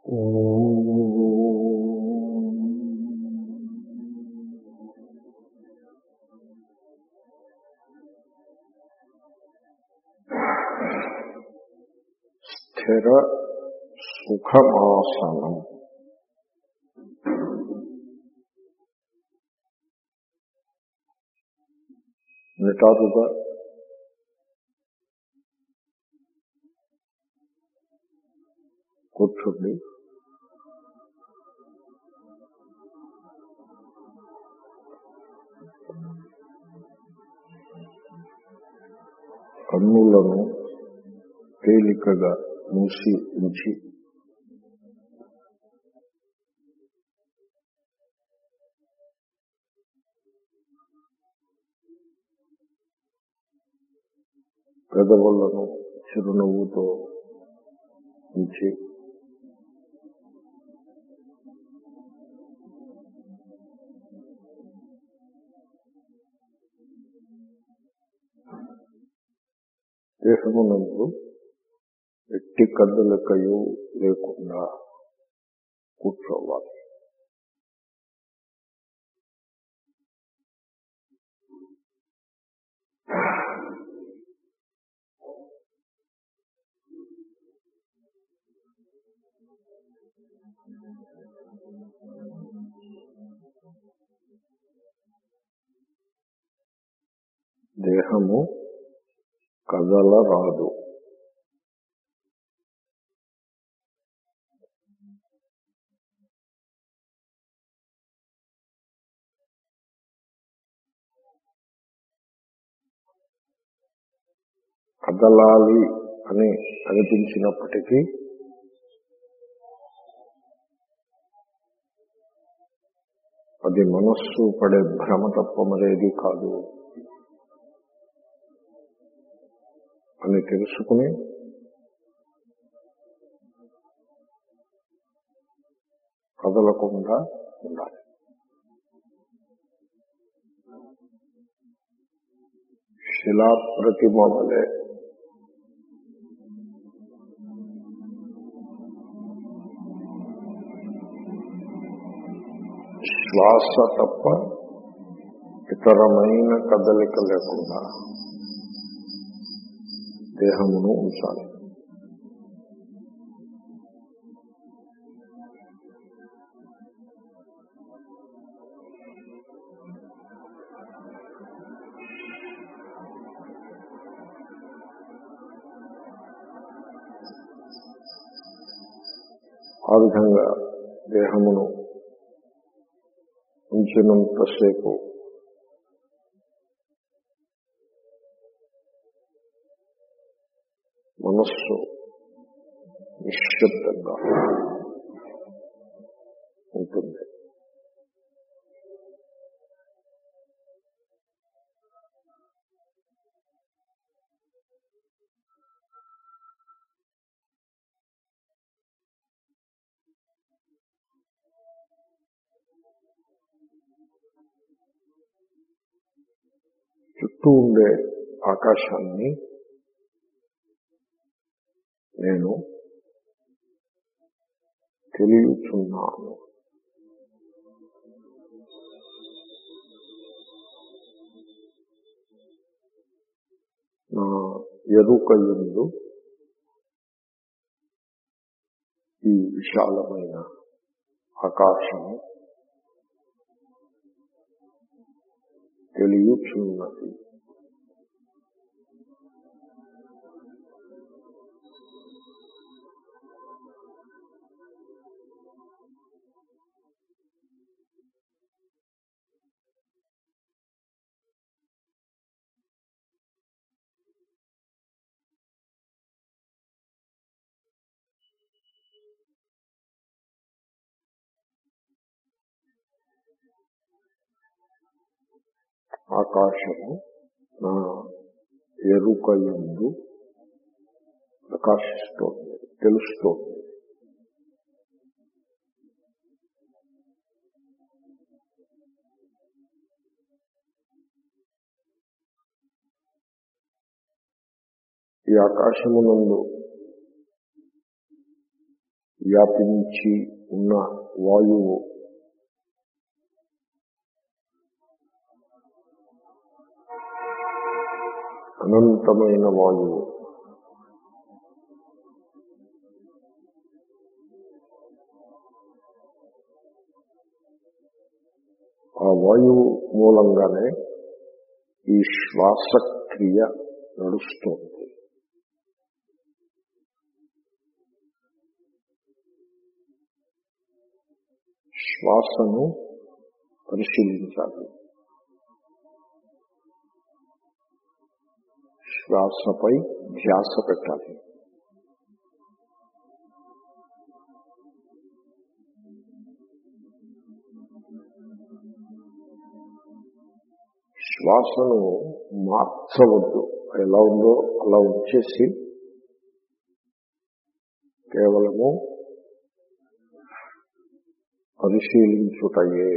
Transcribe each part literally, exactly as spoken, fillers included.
స్థిర సుఖమాసనం. నిటారుగా కూర్చుండి కన్నులను తేలికగా మూసి ఉంచి పెదవులను చిరునవ్వుతో ఉంచి దేహమునందు ఎట్టి కదలికయు లేకుండా కూర్చోవాలి. దేహము కదలరాదు. కదలాలి అని అనిపించినప్పటికీ అది మనస్సు పడే భ్రమ తప్ప మరేది కాదు అని తెలుసుకుని కదలకుండా ఉండాలి. శిలాప్రతిమ వలె శ్వాస తప్ప ఇతరమైన కదలిక లేకుండా దేహమును ఉంచాలి. ఆ విధంగా దేహమును ఉంచినంతసేపు మనస్సు నిశ్శబ్దంగా ఉంటుంది. చుట్టూ ఉండే ఆకాశాన్ని నేను తెలియచున్నాను. నా ఎరుకయందు ఈ విశాలమైన ఆకాశము తెలియచున్నది. ఆకాశము నా ఎరుకయందు ప్రకాశిస్తోంది, తెలుస్తోంది. ఈ ఆకాశమునందు వ్యాపించి ఉన్న వాయువు అనంతమైన వాయువు ఆ వాయువు మూలంగానే ఈ శ్వాసక్రియ నడుస్తుంది. శ్వాసను పరిశీలించాలి. శ్వాసపై ధ్యాస పెట్టాలి. శ్వాసను మార్చవద్దు. ఎలా ఉందో అలా ఉంచేసి కేవలము పరిశీలించుటయే.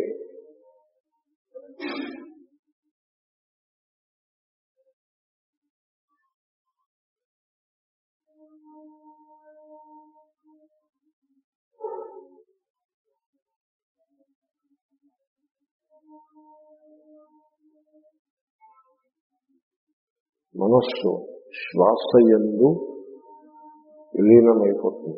మనస్సు శ్వాస యందు విలీనమైపోతుంది.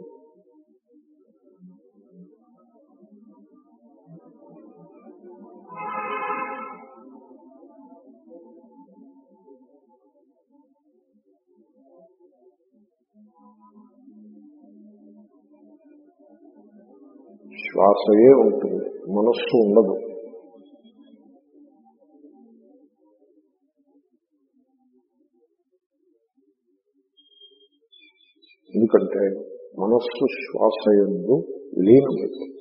శ్వాసయే ఉంటుంది, మనస్సు ఉండదు. ఎందుకంటే మనస్సు శ్వాస యందు విలీనమైపోతుంది.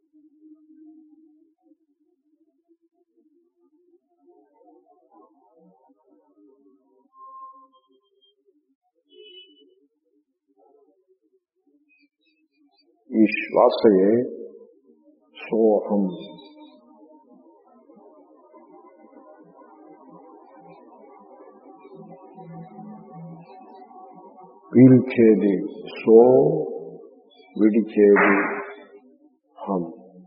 ఈ శ్వాసయే సోహం. పీల్చేది సో, విడిచేది హం.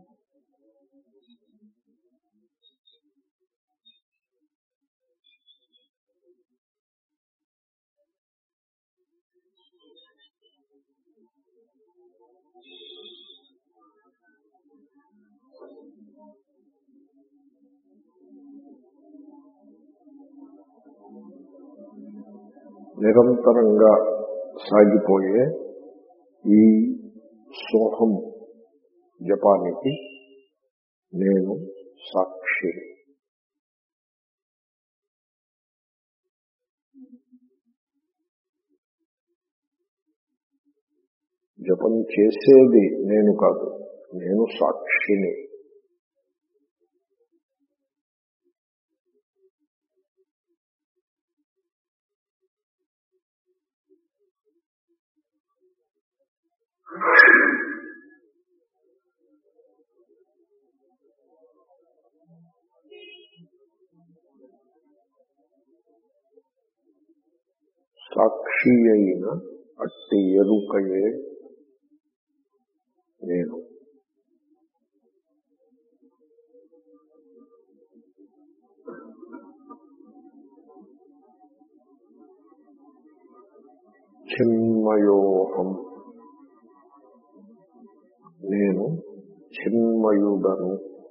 నిరంతరంగా సాగిపోయే ఈ సోహం జపానికి నేను సాక్షి. జపం చేసేది నేను కాదు, నేను సాక్షిని. సాక్షి అయిన అట్టి ఎరుకయే నేను. చిన్మయోహం, నేను చిన్మయుడను.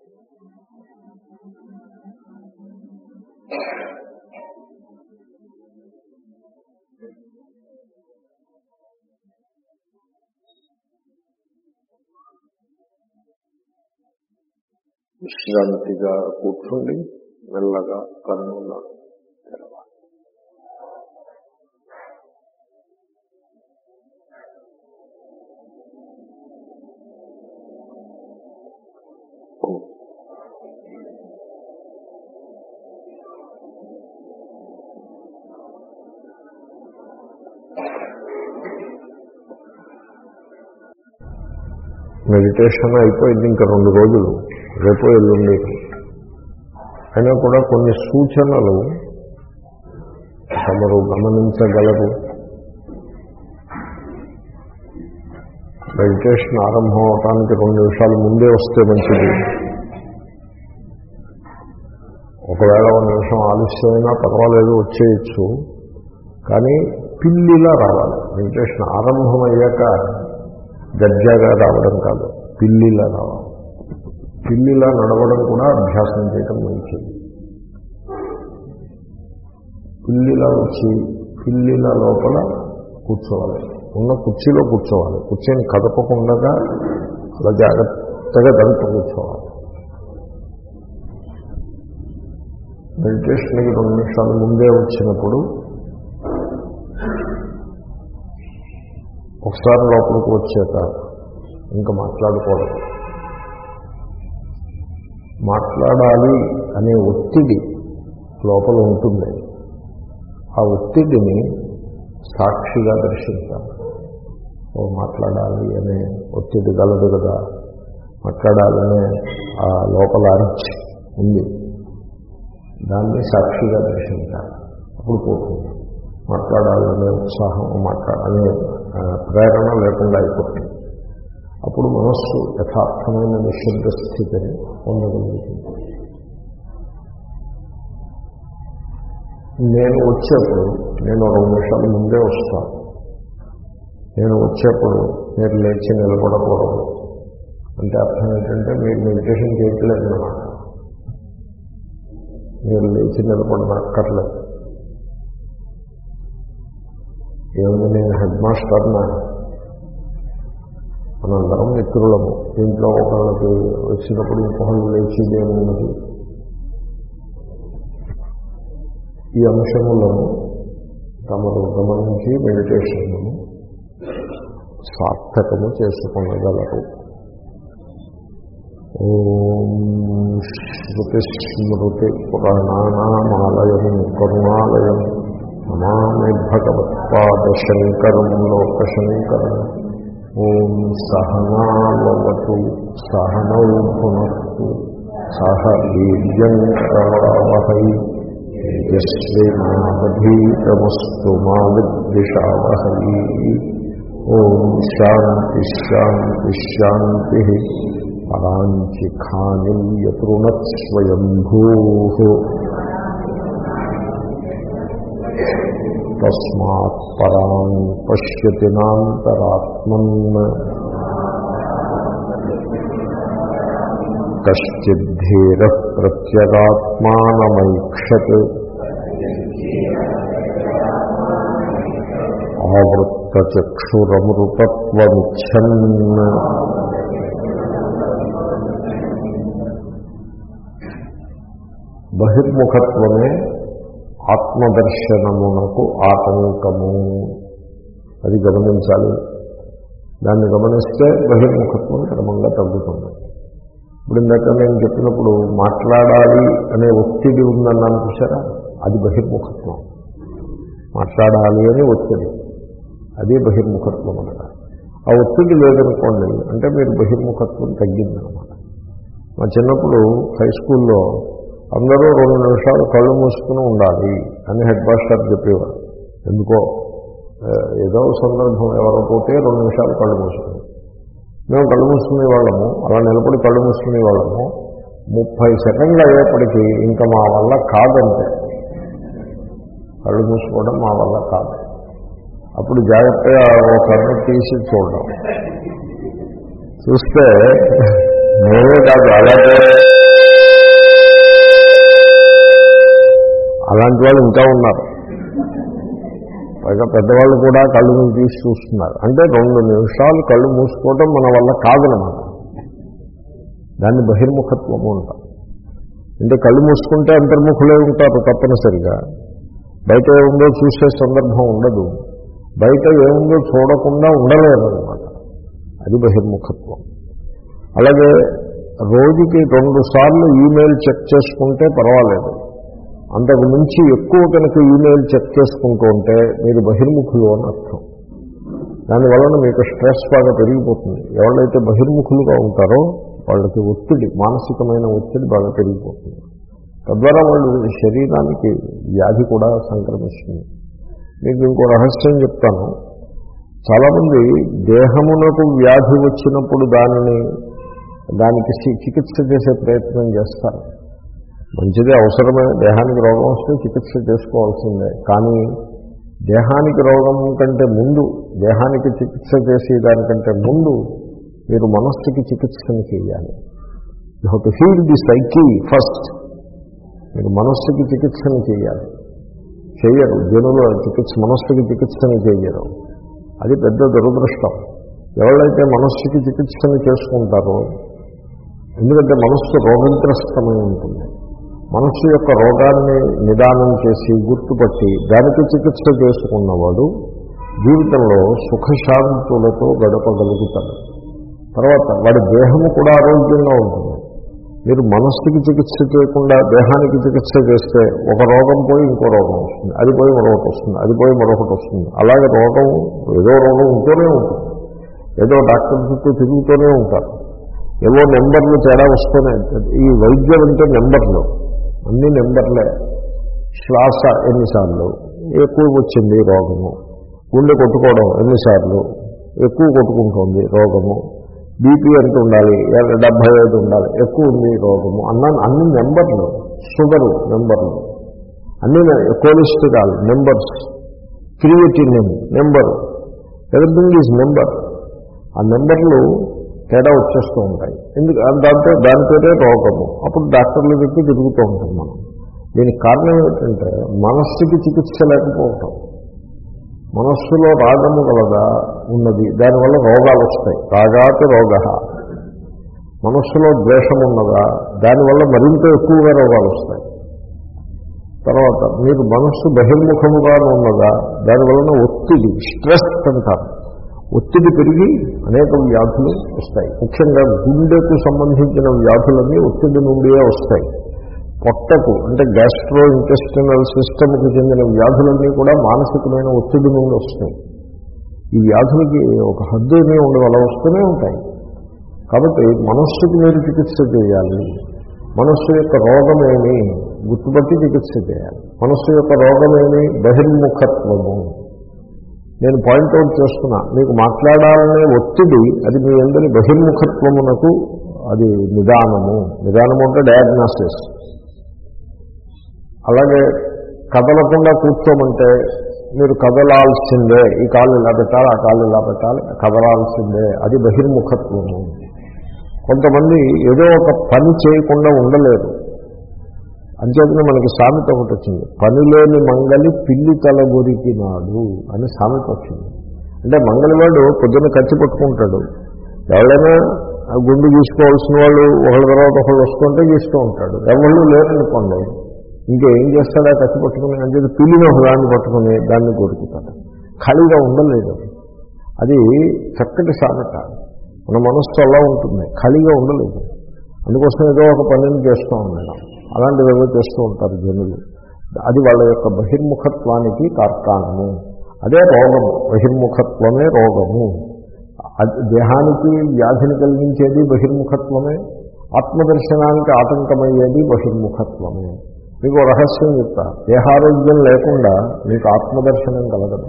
విశ్రాంతిగా కూర్చుండి మెల్లగా కన్నులను తెరవాలి. మెడిటేషన్ అయిపోయింది, ఇంకా రెండు రోజులు, రేపు ఎల్లుండి. అయినా కూడా కొన్ని సూచనలు తమరు గమనించగలరు. మెడిటేషన్ ఆరంభం అవటానికి రెండు నిమిషాలు ముందే వస్తే మంచిది. ఒకవేళ ఒక నిమిషం ఆలస్యమైనా పర్వాలేదు, వచ్చేయచ్చు. కానీ పిల్లిలా రావాలి. మెడిటేషన్ ఆరంభం అయ్యాక గజ్జాగా రావడం కాదు, పిల్లిలా రావాలి. పిల్లిలా నడవడం కూడా అభ్యాసం చేయడం మంచిది. పిల్లిలా వచ్చి పిల్లిలా లోపల కూర్చోవాలి. ఉన్న కుర్చీలో కూర్చోవాలి. కుర్చీని కదపకుండా అలా జాగ్రత్తగా దంపు కూర్చోవాలి. మెడిటేషన్కి రెండు నిమిషాలు ముందే వచ్చినప్పుడు ఒకసారి లోపలికి వచ్చాక ఇంకా మాట్లాడకూడదు. మాట్లాడాలి అనే ఒత్తిడి లోపల ఉంటుంది. ఆ ఒత్తిడిని సాక్షిగా దర్శించాలి. ఓ మాట్లాడాలి అనే ఒత్తిడి గలదు కదా, మాట్లాడాలనే ఆ లోపల అరిచి ఉంది, దాన్ని సాక్షిగా దర్శించాలి. అప్పుడు పోతుంది. మాట్లాడాలనే ఉత్సాహం, మాట్లాడాలనే ప్రేరణ లేకుండా అయిపోతుంది. అప్పుడు మనస్సు యథార్థమైన నిశ్శబ్ద స్థితిని పొందగలుగుతుంది. నేను వచ్చేప్పుడు నేను రెండు నిమిషాలు ముందే వస్తాను. నేను వచ్చేప్పుడు మీరు లేచి నిలబడకూడదు. అంటే అర్థం ఏంటంటే మీరు మెడిటేషన్ చేయట్లేదు అన్నమాట. మీరు లేచి నిలబడనక్కర్లేదు. ఏముంది, నేను హెడ్ మాస్టర్నా, మనందరం మిత్రులము. దీంట్లో ఒకళ్ళకి వచ్చినప్పుడు ఇంకొకళ్ళు లేచిదేమున్నది. ఈ అంశములను తమరు గమనించి మెడిటేషన్ను సార్థకము చేసుకొనగలరు. ఓం శృతి స్మృతి పురాణానామాలయం కరుణాలయం నమామి భగవత్పాదశంకరం లోకశంకరం. ఓం సహనావతు సహనౌ భునత్తు సహ వీర్యంకరవావహై యస్మిన్నావధీతమస్తు మా విద్విషావహై. ఓం శాంతి శాంతి శాంతి. పరాంచి ఖానిం యతృణత్ స్వయంభూః తస్మాత్ పరాం పశ్యతి నాంతరాత్మన్ కశ్చిద్ధీరః ప్రత్యేగాత్మానమైక్షత్ ఆవృత్తచక్షురమృతత్వమిచ్చన్. బహిర్ముఖత్వమే ఆత్మదర్శనమునకు ఆటంకము. అది గమనించాలి. దాన్ని గమనిస్తే బహిర్ముఖత్వం క్రమంగా తగ్గుతుంది. ఇప్పుడు ఇందాక నేను చెప్పినప్పుడు మాట్లాడాలి అనే ఒత్తిడి ఉందన్నాను చూసారా, అది బహిర్ముఖత్వం. మాట్లాడాలి అనే ఒత్తిడి, అది బహిర్ముఖత్వం అన్నమాట. ఆ ఒత్తిడి లేదనుకోండి అంటే మీరు బహిర్ముఖత్వం తగ్గిందనమాట. మా చిన్నప్పుడు హై స్కూల్లో అందరూ రెండు నిమిషాలు కళ్ళు మూసుకుని ఉండాలి అని హెడ్ మాస్టర్ చెప్పేవారు. ఎందుకో ఏదో సందర్భం ఎవరో పోతే రెండు నిమిషాలు కళ్ళు మూసుకుని మేము కళ్ళు మూసుకునే వాళ్ళము. అలా నిలబడి కళ్ళు మూసుకునే వాళ్ళము. ముప్పై సెకండ్లు అయ్యేప్పటికీ ఇంకా మా వల్ల కాదంటే, కళ్ళు మూసుకోవడం మా వల్ల కాదు. అప్పుడు జాగ్రత్తగా ఒక కన్ను తీసి చూడడం, చూస్తే నేనే కాదు అలాగే అలాంటి వాళ్ళు ఇంకా ఉన్నారు. పైగా పెద్దవాళ్ళు కూడా కళ్ళు మూసి తీసి చూస్తున్నారు. అంటే రెండు నిమిషాలు కళ్ళు మూసుకోవడం మన వల్ల కాదనమాట. దాన్ని బహిర్ముఖత్వము అంటాం. అంటే కళ్ళు మూసుకుంటే అంతర్ముఖులే ఉంటారు తప్పనిసరిగా. బయట ఏముందో చూసే సందర్భం ఉండదు. బయట ఏముందో చూడకుండా ఉండలేదన్నమాట. అది బహిర్ముఖత్వం. అలాగే రోజుకి రెండు సార్లు ఈమెయిల్ చెక్ చేసుకుంటే పర్వాలేదు. అంతకు మించి ఎక్కువ కనుక ఈమెయిల్ చెక్ చేసుకుంటూ ఉంటే మీరు బహిర్ముఖులు అని అర్థం. దానివలన మీకు స్ట్రెస్ బాగా పెరిగిపోతుంది. ఎవరైతే బహిర్ముఖులుగా ఉంటారో వాళ్ళకి ఒత్తిడి, మానసికమైన ఒత్తిడి బాగా పెరిగిపోతుంది. తద్వారా వాళ్ళు శరీరానికి వ్యాధి కూడా సంక్రమిస్తుంది. మీకు ఇంకో రహస్యం చెప్తాను. చాలామంది దేహమునకు వ్యాధి వచ్చినప్పుడు దానిని దానికి చికిత్స చేసే ప్రయత్నం చేస్తారు. మంచిది, అవసరమే. దేహానికి రోగం వస్తే చికిత్స చేసుకోవాల్సిందే. కానీ దేహానికి రోగం కంటే ముందు, దేహానికి చికిత్స చేసే దానికంటే ముందు మీరు మనస్సుకి చికిత్సను చేయాలి. You have to heal the psyche first. మీరు మనస్సుకి చికిత్సను చేయాలి. చేయరు జనులు చికిత్స, మనస్సుకి చికిత్సను చేయరు. అది పెద్ద దురదృష్టం. ఎవరైతే మనస్సుకి చికిత్సను చేసుకుంటారో, ఎందుకంటే మనస్సు రోగగ్రస్తమై ఉంటుంది. మనస్సు యొక్క రోగాన్ని నిదానం చేసి గుర్తుపట్టి దానికి చికిత్స చేసుకున్నవాడు జీవితంలో సుఖశాంతులతో గడపగలుగుతాడు. తర్వాత వాడి దేహము కూడా ఆరోగ్యంగా ఉంటుంది. మీరు మనస్సుకి చికిత్స చేయకుండా దేహానికి చికిత్స చేస్తే ఒక రోగం పోయి ఇంకో రోగం వస్తుంది, అది పోయి మరొకటి వస్తుంది, అది పోయి మరొకటి వస్తుంది. అలాగే రోగం, ఏదో రోగం ఉంటూనే ఉంటుంది. ఏదో డాక్టర్ చుట్టూ తిరుగుతూనే ఉంటారు. ఏవో నెంబర్లు తేడా వస్తూనే. ఈ వైద్యం అంటే నెంబర్లు, అన్ని నెంబర్లే. శ్వాస ఎన్నిసార్లు ఎక్కువ వచ్చింది రోగము, గుండె కొట్టుకోవడం ఎన్నిసార్లు ఎక్కువ కొట్టుకుంటుంది రోగము, బీపీ ఎంత ఉండాలి, డెబ్బై ఐదు ఉండాలి, ఎక్కువ ఉంది రోగము అన్న అన్ని నెంబర్లు. షుగరు నెంబర్లు, అన్ని cholesterol numbers, creatinine number, everything is number. ఆ నెంబర్లు తేడా వచ్చేస్తూ ఉంటాయి. ఎందుకు దాంతో దాని పేరే రోగము. అప్పుడు డాక్టర్లు చెప్పి తిరుగుతూ ఉంటాం మనం. దీనికి కారణం ఏంటంటే మనస్సుకి చికిత్స లేకపోవటం. మనస్సులో రాగము కలగా ఉన్నది, దానివల్ల రోగాలు వస్తాయి. రాగాతి రోగ. మనస్సులో ద్వేషం ఉన్నదా, దానివల్ల మరింత ఎక్కువగా రోగాలు వస్తాయి. తర్వాత మీరు మనస్సు బహిర్ముఖముగా ఉన్నదా, దానివలన ఒత్తిడి, స్ట్రెస్ అంటారు, ఒత్తిడి పెరిగి అనేక వ్యాధులు వస్తాయి. ముఖ్యంగా గుండెకు సంబంధించిన వ్యాధులన్నీ ఒత్తిడి నుండియే వస్తాయి. పొట్టకు అంటే గ్యాస్ట్రో ఇంటెస్టినల్ సిస్టమ్కి చెందిన వ్యాధులన్నీ కూడా మానసికమైన ఒత్తిడి నుండి వస్తాయి. ఈ వ్యాధులకి ఒక హద్దు ఏమీ ఉండవు, అలా వస్తూనే ఉంటాయి. కాబట్టి మనస్సుకి మీరు చికిత్స చేయాలి. మనస్సు యొక్క రోగమేమి గుర్తుపట్టి చికిత్స చేయాలి. మనస్సు యొక్క రోగమేమి బహిర్ముఖత్వము. నేను పాయింట్అవుట్ చేస్తున్నా, మీకు మాట్లాడాలనే ఒత్తిడి అది మీ అందరి బహిర్ముఖత్వమునకు అది నిదానము. నిదానము అంటే డయాగ్నాసిస్. అలాగే కదలకుండా కూర్చోమంటే మీరు కదలాల్సిందే, ఈ కాళ్ళు ఇలా పెట్టాలి, ఆ కాళ్ళు ఇలా పెట్టాలి, కదలాల్సిందే, అది బహిర్ముఖత్వము. కొంతమంది ఏదో ఒక పని చేయకుండా ఉండలేరు. అంచేతనే మనకి సామెత ఒకటి వచ్చింది, పని లేని మంగలి పిల్లి తల గొరికినాడు అని సామెత వచ్చింది. అంటే మంగళవాడు పొద్దున్న కత్తి పట్టుకుంటాడు, ఎవరైనా గుండు గీసుకోవాల్సిన వాళ్ళు ఒకళ్ళ తర్వాత ఒకళ్ళు వస్తుంటే గీస్తూ ఉంటాడు. ఎవళ్ళు లేరనుకోండి, ఇంకేం చేస్తాడా కత్తి పట్టుకుని అంటే పిల్లిని ఒక దాన్ని పట్టుకుని దాన్ని కొరుకుతాడు. ఖాళీగా ఉండలేదు. అది చక్కటి సామెత. మన మనస్సు అలా ఉంటుంది, ఖాళీగా ఉండలేదు. అందుకోసం ఏదో ఒక పనిని చేస్తూ ఉండడం, అలాంటివి ఏదో చేస్తూ ఉంటారు జనులు. అది వాళ్ళ యొక్క బహిర్ముఖత్వానికి తార్కాణము. అదే రోగము. బహిర్ముఖత్వమే రోగము. దేహానికి వ్యాధిని కలిగించేది బహిర్ముఖత్వమే, ఆత్మదర్శనానికి ఆటంకమయ్యేది బహిర్ముఖత్వమే. మీకు రహస్యం చెప్తా, దేహారోగ్యం లేకుండా మీకు ఆత్మదర్శనం కలగదు.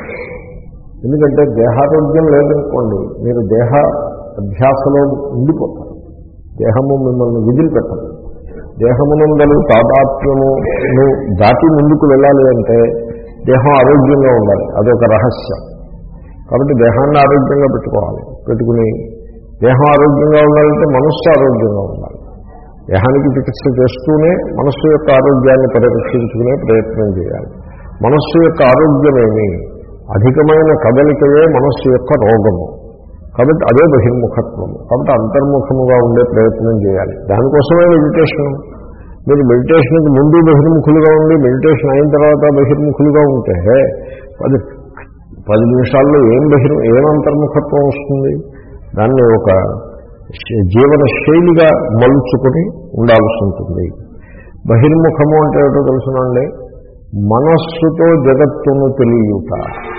ఎందుకంటే దేహారోగ్యం లేదనుకోండి, మీరు దేహ అభ్యాసలో ఉండిపోతారు. దేహము మిమ్మల్ని విదిలిపెట్టదు. దేహమునందరూ తాదాత్మ్యము దాటి ముందుకు వెళ్ళాలి అంటే దేహం ఆరోగ్యంగా ఉండాలి. అదొక రహస్యం. కాబట్టి దేహాన్ని ఆరోగ్యంగా పెట్టుకోవాలి. పెట్టుకుని దేహం ఆరోగ్యంగా ఉండాలంటే మనస్సు ఆరోగ్యంగా ఉండాలి. దేహానికి చికిత్స చేస్తూనే మనస్సు యొక్క ఆరోగ్యాన్ని పరిరక్షించుకునే ప్రయత్నం చేయాలి. మనస్సు యొక్క ఆరోగ్యమేమి అధికమైన కదలికయే మనస్సు యొక్క రోగము. కాబట్టి అదే బహిర్ముఖత్వము. కాబట్టి అంతర్ముఖముగా ఉండే ప్రయత్నం చేయాలి. దానికోసమే మెడిటేషన్. మీరు మెడిటేషన్కి ముందు బహిర్ముఖులుగా ఉండి మెడిటేషన్ అయిన తర్వాత బహిర్ముఖులుగా ఉంటే పది పది నిమిషాల్లో ఏం బహిర్ ఏం అంతర్ముఖత్వం వస్తుంది? దాన్ని ఒక జీవన శైలిగా మలుచుకొని ఉండాల్సి ఉంటుంది. బహిర్ముఖము అంటే ఏటో తెలుసునండి, మనస్సుతో జగత్తును తెలియట.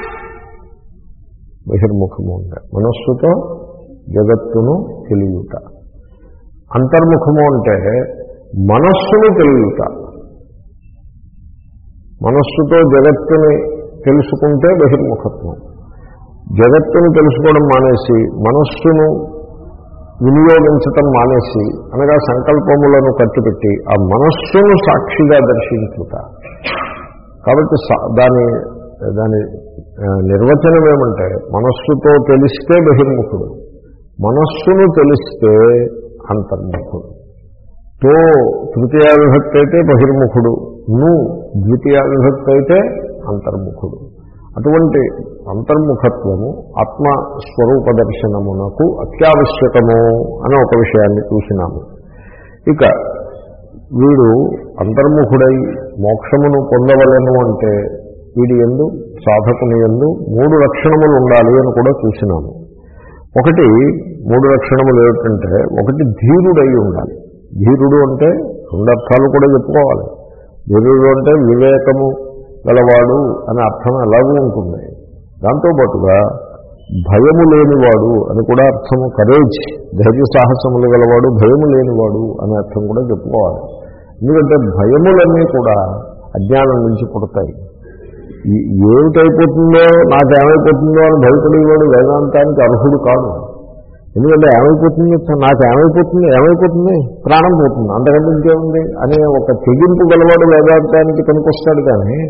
బహిర్ముఖము అంటే మనస్సుతో జగత్తును తెలియట. అంతర్ముఖము అంటే మనస్సును తెలియట. మనస్సుతో జగత్తుని తెలుసుకుంటే బహిర్ముఖత్వం. జగత్తును తెలుసుకోవడం మానేసి మనస్సును వినియోగించటం మానేసి, అనగా సంకల్పములను కట్టిపెట్టి ఆ మనస్సును సాక్షిగా దర్శించుట. కాబట్టి దాని దాని నిర్వచనం ఏమంటే, మనస్సుతో తెలిస్తే బహిర్ముఖుడు, మనస్సును తెలిస్తే అంతర్ముఖుడు. తో తృతీయ విభక్తి అయితే బహిర్ముఖుడు, ను ద్వితీయ విభక్తి అయితే అంతర్ముఖుడు. అటువంటి అంతర్ముఖత్వము ఆత్మస్వరూప దర్శనమునకు అత్యావశ్యకము అనే ఒక విషయాన్ని చూసినాము. ఇక వీడు అంతర్ముఖుడై మోక్షమును పొందవలెను అంటే వీడి యందు, సాధకుని యందు మూడు లక్షణములు ఉండాలి అని కూడా చూసినాము. ఒకటి, మూడు లక్షణములు ఏమిటంటే, ఒకటి ధీరుడై ఉండాలి. ధీరుడు అంటే రెండు అర్థాలు కూడా చెప్పుకోవాలి. ధీరుడు అంటే వివేకము గలవాడు అనే అర్థం ఎలాగూ ఉంటుంది. దాంతోపాటుగా భయము లేనివాడు అని కూడా అర్థము, కరేజ్, ధైర్య సాహసములు గలవాడు, భయము లేనివాడు అనే అర్థం కూడా చెప్పుకోవాలి. ఎందుకంటే భయములన్నీ కూడా అజ్ఞానం నుంచి పుడతాయి. ఏమిటైపోతుందో, నాకేమైపోతుందో అని భయపడేవాడు వేదాంతానికి అర్హుడు కాదు. ఎందుకంటే ఏమైపోతుంది, నాకేమైపోతుంది, ఏమైపోతుంది, ప్రాణం పోతుంది, అంతకంటే ఇంకేముంది అనే ఒక తెగింపు గలవాడు వేదాంతానికి పనికొస్తాడు. కానీ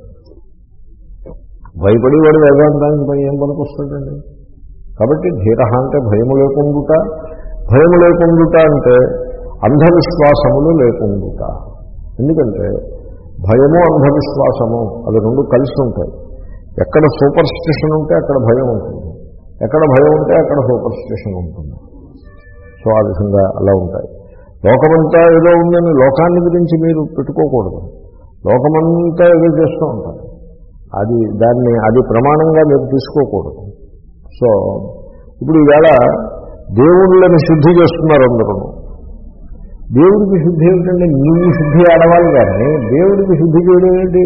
భయపడేవాడు వేదాంతానికి పని ఏం పనికొస్తాడండి? కాబట్టి ధీర అంటే భయము లేకుండుట, భయము లేకుండుట అంటే అంధవిశ్వాసములు లేకుండుట. ఎందుకంటే భయము అంధవిశ్వాసము అవి రెండు కలిసి ఉంటాయి. ఎక్కడ సూపర్ స్టిషన్ ఉంటే అక్కడ భయం ఉంటుంది, ఎక్కడ భయం ఉంటే అక్కడ సూపర్ స్టిషన్ ఉంటుంది. సో ఆ విధంగా అలా ఉంటాయి. లోకమంతా ఏదో ఉందని లోకాన్ని గురించి మీరు పెట్టుకోకూడదు. లోకమంతా ఏదో చేస్తూ ఉంటారు, అది దాన్ని అది ప్రమాణంగా మీరు తీసుకోకూడదు. సో ఇప్పుడు ఈవేళ దేవుళ్ళని శుద్ధి చేస్తున్నారు అందరూ. దేవుడికి శుద్ధి ఏమిటంటే, నీవు శుద్ధి ఆడవాలి, కానీ దేవుడికి శుద్ధి చేయడం ఏంటి?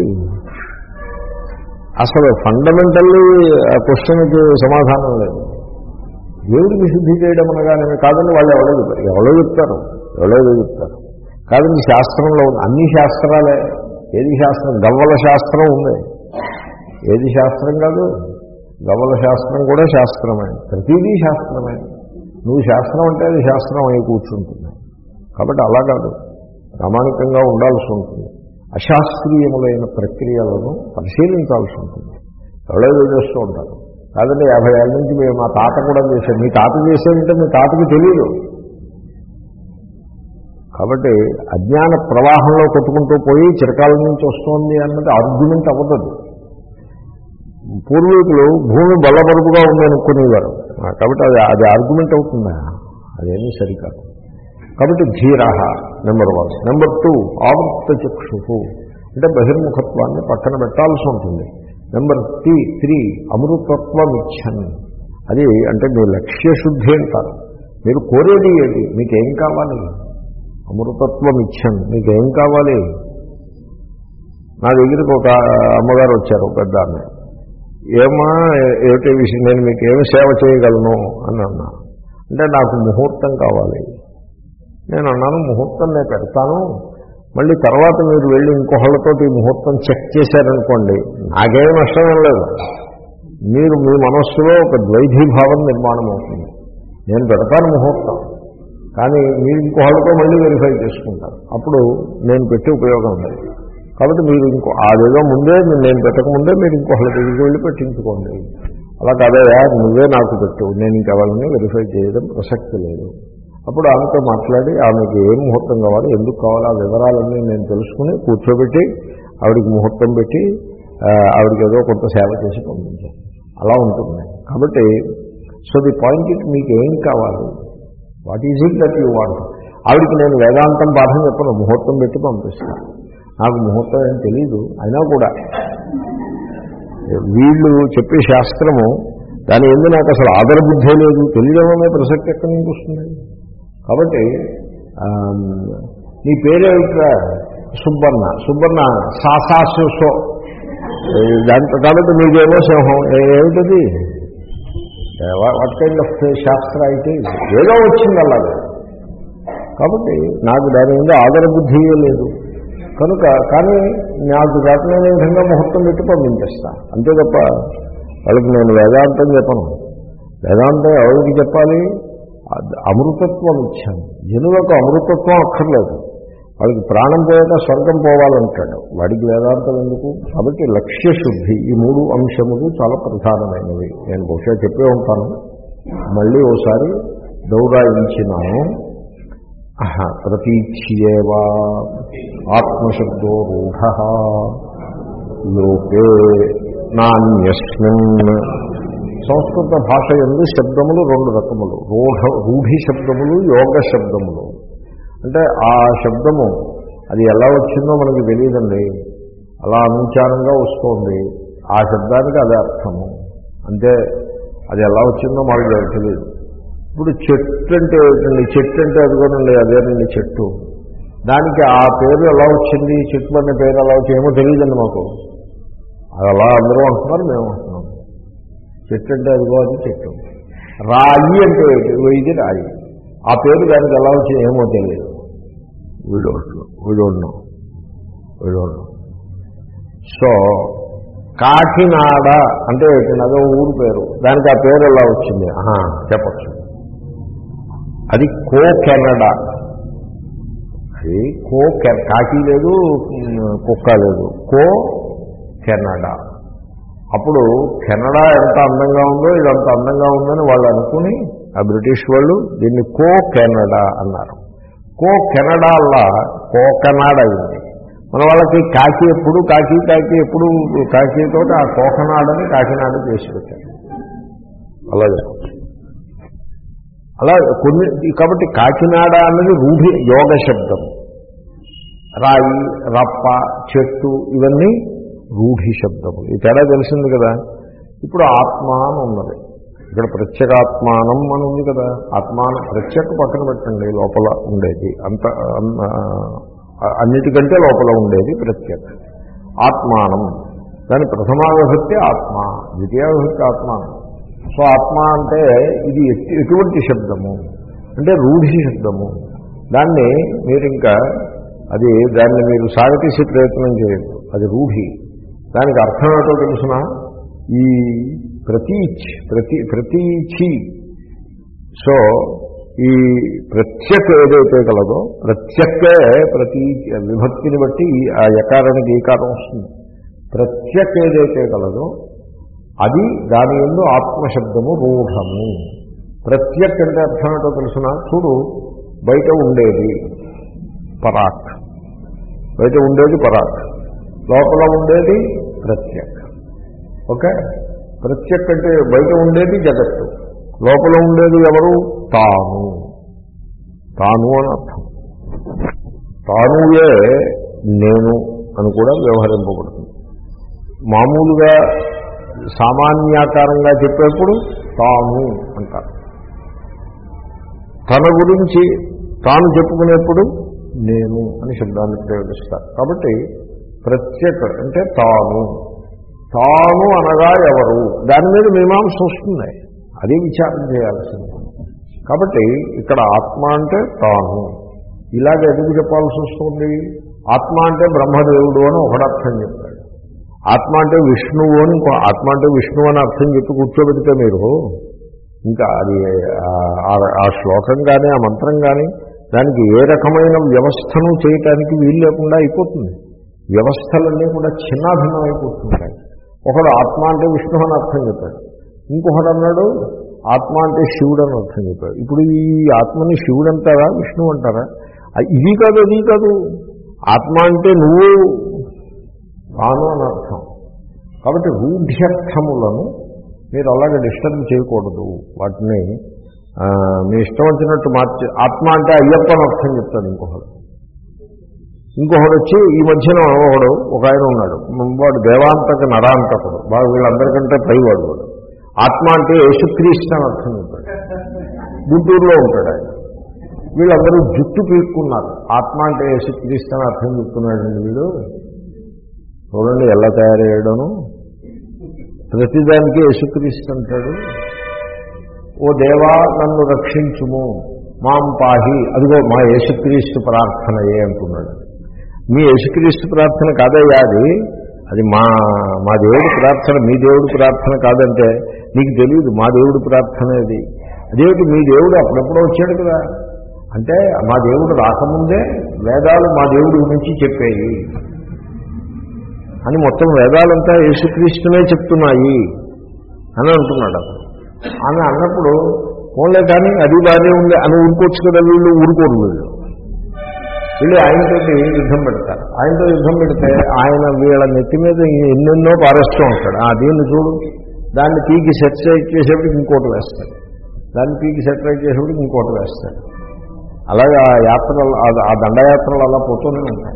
అసలు ఫండమెంటల్లీ ఆ క్వశ్చన్కి సమాధానం లేదు. దేవుడికి శుద్ధి చేయడం అనగానే కాదని వాళ్ళు ఎవరో చెప్తారు, ఎవరో చెప్తారు ఎవరో చెప్తారు కాదండి. శాస్త్రంలో ఉంది, అన్ని శాస్త్రాలే. ఏది శాస్త్రం? గవ్వల శాస్త్రం ఉంది. ఏది శాస్త్రం కాదు? గవ్వల శాస్త్రం కూడా శాస్త్రమే. ప్రతిదీ శాస్త్రమే. నువ్వు శాస్త్రం అంటే అది శాస్త్రం అయి కూర్చుంటుంది. కాబట్టి అలా కాదు, ప్రామాణికంగా ఉండాల్సి ఉంటుంది. అశాస్త్రీయములైన ప్రక్రియలను పరిశీలించాల్సి ఉంటుంది. ఎవరో చేస్తూ ఉంటారు. కాదంటే యాభై ఏళ్ళ నుంచి మేము మా తాత కూడా చేశారు. మీ తాత చేసేదంటే మీ తాతకి తెలియదు. కాబట్టి అజ్ఞాన ప్రవాహంలో కొట్టుకుంటూ పోయి చిరకాల నుంచి వస్తోంది అన్నది ఆర్గ్యుమెంట్ అవ్వదు. పూర్వీకులు భూమి బల్లబరుపుగా ఉందనుకునేవారు. కాబట్టి అది అది ఆర్గ్యుమెంట్ అవుతుందా? అదేమీ సరికాదు. కాబట్టి ధీర నెంబర్ వన్. నెంబర్ టూ, ఆవృత్త చక్షు అంటే బహిర్ముఖత్వాన్ని పక్కన పెట్టాల్సి ఉంటుంది. నెంబర్ త్రీ త్రీ అమృతత్వం ఇచ్చన్. అది అంటే మీ లక్ష్యశుద్ధి అంటారు. మీరు కోరేది ఏది, మీకేం కావాలి? అమృతత్వం ఇచ్చన్. మీకేం కావాలి? నా దగ్గరికి ఒక అమ్మగారు వచ్చారు, పెద్ద ఆమె. ఏమా ఏమిటి విషయం, నేను మీకు ఏమి సేవ చేయగలను అని అన్నా. అంటే నాకు ముహూర్తం కావాలి. నేను అన్నాను, ముహూర్తం నేను పెడతాను, మళ్ళీ తర్వాత మీరు వెళ్ళి ఇంకొకళ్ళతో ఈ ముహూర్తం చెక్ చేశారనుకోండి, నాకేం నష్టం లేదు. మీరు మీ మనస్సులో ఒక ద్వైధీభావం నిర్మాణం అవుతుంది. నేను పెడతాను ముహూర్తం, కానీ మీరు ఇంకొకళ్ళతో మళ్ళీ వెరిఫై చేసుకుంటారు. అప్పుడు నేను పెట్టి ఉపయోగం లేదు. కాబట్టి మీరు ఇంకో అదేదో ముందే నేను పెట్టకముందే మీరు ఇంకొకళ్ళ దగ్గరికి వెళ్ళి పెట్టించుకోండి. అలా కాదయా, నువ్వే నాకు పెట్టు, నేను ఇంకెవరిని వెరిఫై చేయడం ప్రసక్తి లేదు. అప్పుడు ఆమెతో మాట్లాడి ఆమెకి ఏం ముహూర్తం కావాలి, ఎందుకు కావాలి, ఆ వివరాలన్నీ నేను తెలుసుకుని కూర్చోబెట్టి ఆవిడికి ముహూర్తం పెట్టి ఆవిడికి ఏదో కొంత సేవ చేసి పంపించాను. అలా ఉంటుంది. కాబట్టి సో ది పాయింట్ ఇట్, మీకు ఏం కావాలి, what is it that you want. ఆవిడికి నేను వేదాంతం పాఠం చెప్పను, ముహూర్తం పెట్టి పంపిస్తాను. నాకు ముహూర్తం ఏం తెలీదు. అయినా కూడా వీళ్ళు చెప్పే శాస్త్రము దాని ఎందుకు నాకు అసలు ఆదరబుద్ధే లేదు. తెలియడమే ప్రసక్తి ఎక్కడి నుంచి వస్తుంది? కాబట్టి నీ పేరేమిట్రా? సుబ్బన్న. సుబ్బన్న సాసాసో దాంతో. కాబట్టి మీకేమో సింహం. ఏమిటది? వాట్ కైండ్ ఆఫ్ శాస్త్ర అయితే ఏదో వచ్చింది అలాగే. కాబట్టి నాకు దాని మీద ఆదరబుద్ధియే లేదు కనుక. కానీ నాకు దాటలేని విధంగా ముహూర్తం పెట్టి పంపించేస్తా, అంతే తప్ప వాళ్ళకి నేను వేదాంతం చెప్పను. వేదాంతం ఎవరికి చెప్పాలి? అమృతత్వం ఇచ్చాను. జనులకు అమృతత్వం అక్కర్లేదు, వాడికి ప్రాణం పోయాక స్వర్గం పోవాలంటాడు, వాడికి వేదాంతం ఎందుకు? కాబట్టి లక్ష్య శుద్ధి, ఈ మూడు అంశములు చాలా ప్రధానమైనవి. నేను బహుశా చెప్పే ఉంటాను, మళ్ళీ ఓసారి దౌరాయించినాను. ప్రతీచ్యేవా ఆత్మశబ్దో రూఢ లోకే నాన్యస్మిన్. సంస్కృత భాష యందు శబ్దములు రెండు రకములు, రూఢ రూఢి శబ్దములు, యోగ శబ్దములు. అంటే ఆ శబ్దము అది ఎలా వచ్చిందో మనకి తెలియదండి, అలా అనుచారంగా వస్తుంది, ఆ శబ్దానికి అదే అర్థము అంతే. అది ఎలా వచ్చిందో మనకు తెలియదు. ఇప్పుడు చెట్టు అంటే ఏమిటండి? చెట్టు అంటే అదిగోనండి అదేనండి చెట్టు. దానికి ఆ పేరు ఎలా వచ్చింది, చెట్టు అనే పేరు ఎలా వచ్చింది ఏమో తెలియదండి మాకు. అది అలా అందరూ అంటున్నారు, మేము అంటున్నాం. చెట్టు అంటే అదిగో అది చెట్టు. రాయి అంటే ఇది రాయి, ఆ పేరు దానికి ఎలా వచ్చింది ఏమో తెలియదు. వీడోళ్ళు వీడోళ్ళు వీడోళ్ళు సో కాకినాడ అంటే ఏంటండి? అదో ఊరు పేరు, దానికి ఆ పేరు ఎలా వచ్చింది చెప్పచ్చు. అది కో కెనడా. అది కో కాకి లేదు, కుక్క లేదు, కో కెనడా. అప్పుడు కెనడా ఎంత అందంగా ఉందో ఇదంత అందంగా ఉందని వాళ్ళు అనుకుని ఆ బ్రిటిష్ వాళ్ళు దీన్ని కో కెనడా అన్నారు. కో కెనడాల్లా కోకనాడ్ అయింది. మన వాళ్ళకి కాకి ఎప్పుడు కాకి కాకి ఎప్పుడు కాకితో ఆ కోకనాడని కాకినాడ చేసి పెట్టారు. అలా చెప్పచ్చు. అలా కొన్ని. కాబట్టి కాకినాడ అన్నది రూఢి యోగ శబ్దం. రాయి, రప్ప, చెట్టు ఇవన్నీ రూఢి శబ్దములు. ఈ తేడా తెలిసింది కదా. ఇప్పుడు ఆత్మ అని ఉన్నది, ఇక్కడ ప్రత్యేగాత్మానం అని ఉంది కదా. ఆత్మాన ప్రత్యేక పక్కన పెట్టండి, లోపల ఉండేది అంత అన్నిటికంటే లోపల ఉండేది ప్రత్యేక ఆత్మానం. దాని ప్రథమా విభక్తి ఆత్మ, ద్వితీయ విభక్తి ఆత్మానం. సో ఆత్మ అంటే ఇది ఎటువంటి శబ్దము అంటే రూఢి శబ్దము. దాన్ని మీరు ఇంకా అది దాన్ని మీరు సాగతీసే ప్రయత్నం చేయదు, అది రూఢి. దానికి అర్థం ఏంటో తెలుసిన, ఈ ప్రతీచ్ ప్రతి ప్రతీచి. సో ఈ ప్రత్యక్ ఏదైతే కలదో, ప్రత్యక్కే ప్రతీ విభక్తిని బట్టి ఆ యకారానికి ఈకారం వస్తుంది. ప్రత్యక్ ఏదైతే కలదో అది దాని యందు ఆత్మశబ్దము రూఢము. ప్రత్యక్ అంటే అర్థం ఏంటో తెలుసిన, చూడు బయట ఉండేది పరాక్, బయట ఉండేది పరాక్, లోపల ఉండేది ప్రత్యక్. ఓకే, ప్రత్యక్ అంటే బయట ఉండేది జగత్తు, లోపల ఉండేది ఎవరు? తాను. తాను అని అర్థం. తానుయే నేను అని కూడా వ్యవహరింపబడుతుంది. మామూలుగా సామాన్యాకారంగా చెప్పేప్పుడు తాను అంటారు. తన గురించి తాను చెప్పుకునేప్పుడు నేను అని శబ్దాన్ని ప్రయోగిస్తారు. కాబట్టి ప్రత్యేక అంటే తాను. తాను అనగా ఎవరు, దాని మీద మీమాంస వస్తుంది, అది విచారం చేయాల్సింది. కాబట్టి ఇక్కడ ఆత్మ అంటే తాను. ఇలాగ ఎందుకు చెప్పాల్సి వస్తుంది? ఆత్మ అంటే బ్రహ్మదేవుడు అని ఒకడర్థం చెప్పాడు, ఆత్మ అంటే విష్ణువు అని ఇంకో, ఆత్మ అంటే విష్ణువు అని అర్థం చెప్పి కూర్చోబెడితే మీరు ఇంకా అది ఆ శ్లోకం కానీ ఆ మంత్రం కానీ దానికి ఏ రకమైన వ్యవస్థను చేయటానికి వీలు లేకుండా అయిపోతుంది. వ్యవస్థలన్నీ కూడా చిన్నాభిన్నం అయిపోతుంటాయి. ఒకడు ఆత్మ అంటే విష్ణువు అని అర్థం చెప్పాడు, ఇంకొకడు అన్నాడు ఆత్మ అంటే శివుడు అని అర్థం చెప్పాడు. ఇప్పుడు ఈ ఆత్మని శివుడు అంటారా విష్ణువు అంటారా? ఇది కాదు అది కాదు. ఆత్మ అంటే నువ్వు తాను అని అర్థం. కాబట్టి రూఢ్యర్థములను మీరు అలాగే డిస్టర్బ్ చేయకూడదు. వాటిని మీ ఇష్టం వచ్చినట్టు మార్చి, ఆత్మ అంటే అయ్యప్ప అని అర్థం చెప్తాడు ఇంకొకడు. ఇంకొకడు వచ్చి ఈ మధ్యన ఒకడు ఒక ఆయన ఉన్నాడు, వాడు దేవాంతక నరాంతకుడు, బాగా వీళ్ళందరికంటే పైవాడు వాడు. ఆత్మ అంటే యేసుక్రీస్తు అని అర్థం చెప్పాడు. గుంటూరులో ఉంటాడు ఆయన. వీళ్ళందరూ జుట్టు పీక్కున్నారు. ఆత్మ అంటే యేసుక్రీస్తు అని అర్థం చెప్తున్నాడండి వీడు. చూడండి ఎలా తయారయ్యాడను. ప్రతిదానికి యేసుక్రీస్తు అంటాడు. ఓ దేవా నన్ను రక్షించుము, మాం పాహి, అదిగో మా యేసుక్రీస్తు ప్రార్థనయే అంటున్నాడు. మీ యేసుక్రీస్తు ప్రార్థన కాదయ్యా అది, అది మా మా దేవుడి ప్రార్థన, మీ దేవుడి ప్రార్థన కాదంటే నీకు తెలియదు మా దేవుడి ప్రార్థన అది. అదేమిటి మీ దేవుడు అప్పుడెప్పుడో వచ్చాడు కదా అంటే, మా దేవుడు రాకముందే వేదాలు మా దేవుడి గురించి చెప్పాయి అని మొత్తం వేదాలంతా యేసుక్రీస్తునే చెప్తున్నాయి అని అంటున్నాడు అతను. అని అన్నప్పుడు పోన్లే కానీ అది బాగానే ఉంది అని ఊరుకోవచ్చు కదా, వీళ్ళు ఊరుకోరు. వీళ్ళు వీళ్ళు ఆయనతో యుద్ధం పెడతారు. ఆయనతో యుద్ధం పెడితే ఆయన వీళ్ళ నెత్తి మీద ఎన్నెన్నో పారేస్తూ ఉంటాడు. ఆ దీన్ని చూడు, దాన్ని పీకి సెటిలైట్ చేసేప్పటికి ఇంకోటి వేస్తాడు, దాన్ని పీకి సెటిలైట్ చేసేప్పటికి ఇంకోటి వేస్తాడు. అలాగే ఆ యాత్రలు, ఆ దండయాత్రలు అలా పోతూనే ఉంటాయి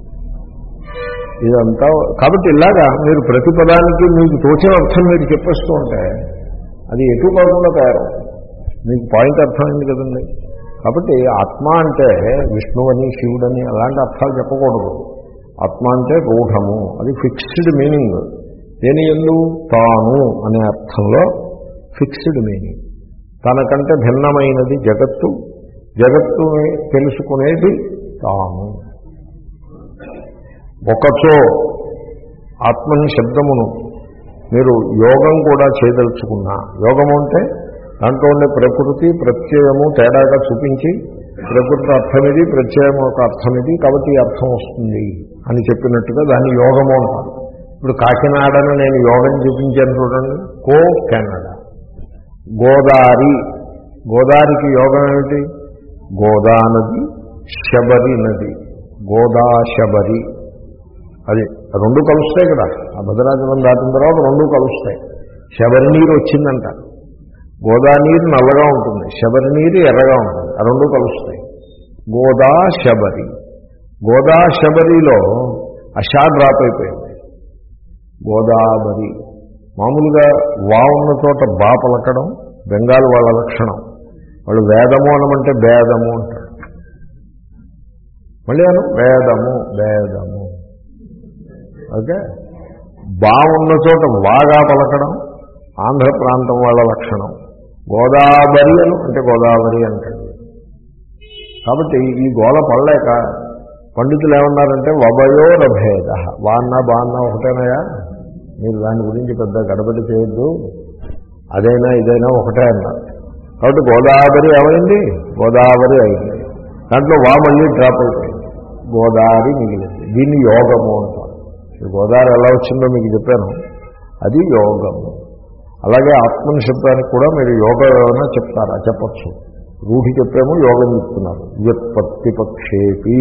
ఇదంతా. కాబట్టి ఇలాగా మీరు ప్రతి పదానికి మీకు తోచిన అర్థం మీరు చెప్పేస్తూ ఉంటే అది ఎటు కాకుండా తయారు. మీకు పాయింట్ అర్థమైంది కదండి. కాబట్టి ఆత్మ అంటే విష్ణువని శివుడని అలాంటి అర్థాలు చెప్పకూడదు. ఆత్మ అంటే రూఢము, అది ఫిక్స్డ్ మీనింగ్. దేని యందు? తాను అనే అర్థంలో ఫిక్స్డ్ మీనింగ్. తనకంటే భిన్నమైనది జగత్తు, జగత్తుని తెలుసుకునేది తాను. ఒకచో ఆత్మని శబ్దమును మీరు యోగం కూడా చేయదలుచుకున్నా, యోగము అంటే దాంట్లో ఉండే ప్రకృతి ప్రత్యయము తేడాగా చూపించి ప్రకృతి అర్థం ఇది, ప్రత్యయం ఒక అర్థం ఇది, కాబట్టి ఈ అర్థం వస్తుంది అని చెప్పినట్టుగా దాన్ని యోగము అంటారు. ఇప్పుడు కాకినాడను నేను యోగం చూపించాను చూడండి, కో కెనడా. గోదావరి, గోదావరికి యోగం ఏమిటి? గోదా నది, శబరి నది, గోదా శబరి, అది రెండు కలుస్తాయి కదా. ఆ భద్రాచలం దాటిన తర్వాత రెండు కలుస్తాయి. శబరి నీరు వచ్చిందంట, గోదా నీరు నల్లగా ఉంటుంది, శబరి నీరు ఎర్రగా ఉంటుంది, ఆ రెండు కలుస్తాయి. గోదా శబరి. గోదా శబరిలో అషా డ్రాప్ అయిపోయింది, గోదావరి. మామూలుగా వా ఉన్న చోట బా పలకడం బెంగాల్ వాళ్ళ లక్షణం. వాళ్ళు వేదము అనమంటే భేదము అంటారు. మళ్ళీ అను వేదము వేదము. ఓకే, బా ఉన్న చోట వాగా పలకడం ఆంధ్ర ప్రాంతం వాళ్ళ లక్షణం. గోదావరి అను అంటే గోదావరి అంటాడు. కాబట్టి ఈ గోల పడలేక పండితులు ఏమన్నారంటే వభయోరభేద, వాన్నా బాన్నా ఒకటేనాయా, మీరు దాని గురించి పెద్ద గడబడి చేయొద్దు, అదైనా ఇదైనా ఒకటే అన్నారు. కాబట్టి గోదావరి ఏమైంది? గోదావరి అయింది. దాంట్లో వా మళ్ళీ డ్రాప్ అయిపోయింది, గోదావరి మిగిలింది. దీన్ని యోగము అంటారు. గోదావరి ఎలా వచ్చిందో మీకు చెప్పాను, అది యోగము. అలాగే ఆత్మని శబ్దానికి కూడా మీరు యోగం ఏమైనా చెప్తారా? చెప్పచ్చు. రూఢి చెప్పాము, యోగం చెప్తున్నారు. వ్యుత్పత్తి పక్షేపి,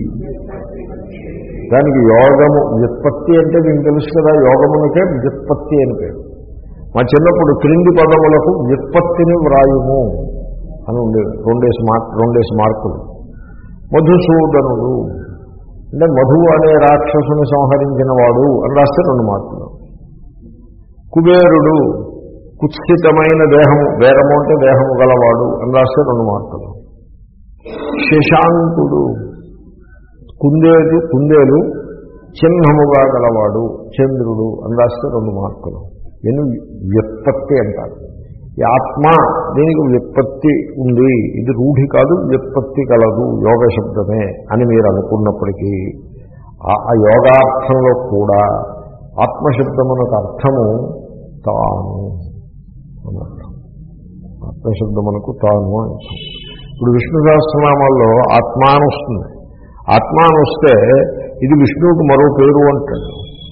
దానికి యోగము. వ్యుత్పత్తి అంటే మీకు తెలుసు కదా, యోగమునికే వ్యుత్పత్తి అని పేరు. మా చిన్నప్పుడు క్రింది పదములకు వ్యుత్పత్తిని వ్రాయుము అని ఉండేది. రెండేసి మార్క్ రెండేసి మార్కులు. మధుసూదనుడు అంటే మధువు అనే రాక్షసుని సంహరించిన వాడు అని రాస్తే రెండు మార్కులు. కుబేరుడు కుత్సితమైన దేహము, బేరము అంటే దేహము గలవాడు అని రాస్తే రెండు మార్కులు. శశాంకుడు కుందేలు కుందేలు చిహ్నముగా గలవాడు, చంద్రుడు అని రాస్తే రెండు మార్కులు. నేను వ్యుత్పత్తి అంటారు. ఈ ఆత్మ దీనికి వ్యుత్పత్తి ఉంది, ఇది రూఢి కాదు, వ్యుత్పత్తి కలదు, యోగ శబ్దమే అని మీరు అనుకున్నప్పటికీ ఆ యోగార్థంలో కూడా ఆత్మశబ్దమునకు అర్థము తాను అనర్థం. ఆత్మశబ్దమునకు తాను అని అర్థం. ఇప్పుడు విష్ణు సహస్రనామాల్లో ఆత్మ అని వస్తుంది. ఆత్మ అని వస్తే ఇది విష్ణువుకు మరో పేరు అంటాడు.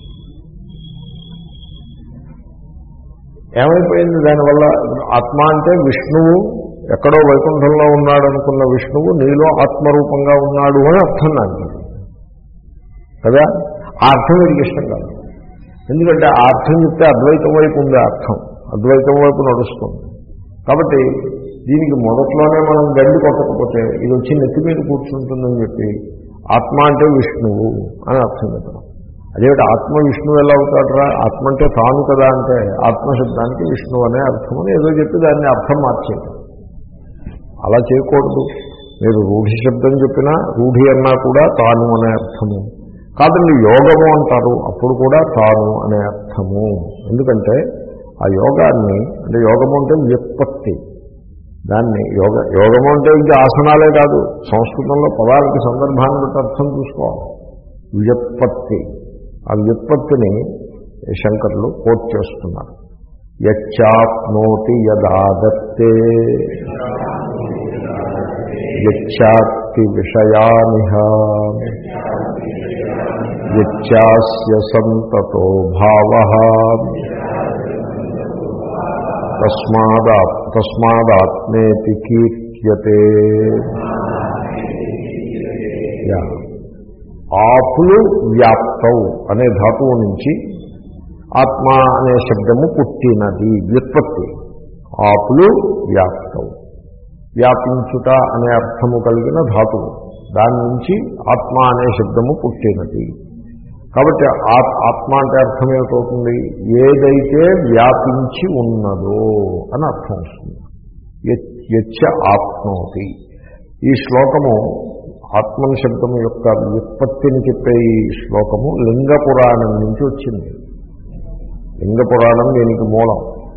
ఏమైపోయింది దానివల్ల? ఆత్మ అంటే విష్ణువు ఎక్కడో వైకుంఠంలో ఉన్నాడు అనుకున్న విష్ణువు నీలో ఆత్మరూపంగా ఉన్నాడు అని అర్థం దానికి కదా. ఆ అర్థం వీడికి ఇష్టం కాదు. ఎందుకంటే ఆ అర్థం చెప్తే అద్వైతం వైపు ఉంది, అర్థం అద్వైతం వైపు నడుస్తుంది. కాబట్టి దీనికి మొదట్లోనే మనం గండి కొట్టకపోతే ఇది వచ్చి నెత్తి మీద కూర్చుంటుందని చెప్పి ఆత్మ అంటే విష్ణువు అని అర్థం చెప్పడం. అదేమిటి ఆత్మ విష్ణువు ఎలా అవుతాడరా? ఆత్మ అంటే తాను కదా అంటే ఆత్మశబ్దానికి విష్ణువు అనే అర్థం అని ఏదో చెప్పి దాన్ని అర్థం మార్చేది. అలా చేయకూడదు. మీరు రూఢి శబ్దం చెప్పినా, రూఢి అన్నా కూడా తాను అనే అర్థము కాదండి. యోగము అంటారు, అప్పుడు కూడా తాను అనే అర్థము. ఎందుకంటే ఆ యోగాన్ని, అంటే యోగము అంటే వ్యుత్పత్తి, దాన్ని యోగ యోగము అంటే ఇంకా ఆసనాలే కాదు, సంస్కృతంలో పదాలకి సందర్భాన్ని బట్టి అర్థం చూసుకోవాలి. వ్యుత్పత్తి ఆ వ్యుత్పత్తిని శంకరులు కోట్ చేస్తున్నారు. యచ్చాప్నోతి యదాదత్తే యచ్చాప్తి విషయానిహ యచ్చాస్య సంతతో భావః తస్మాదా తస్మాదాత్మేతి కీర్త్యతే. ఆపులు వ్యాప్తౌ అనే ధాతువు నుంచి ఆత్మ అనే శబ్దము పుట్టినది. వ్యుత్పత్తి ఆపులు వ్యాప్తౌ, వ్యాపించుట అనే అర్థము కలిగిన ధాతువు, దాని నుంచి ఆత్మ అనే శబ్దము పుట్టినది. కాబట్టి ఆత్మ అంటే అర్థం ఏమిటవుతుంది? ఏదైతే వ్యాపించి ఉన్నదో అని అర్థం వస్తుంది. యచ్చ ఆప్నోతి. ఈ శ్లోకము ఆత్మని శబ్దము యొక్క వ్యుత్పత్తిని చెప్పే ఈ శ్లోకము లింగ పురాణం నుంచి వచ్చింది. లింగ పురాణం దీనికి మూలం.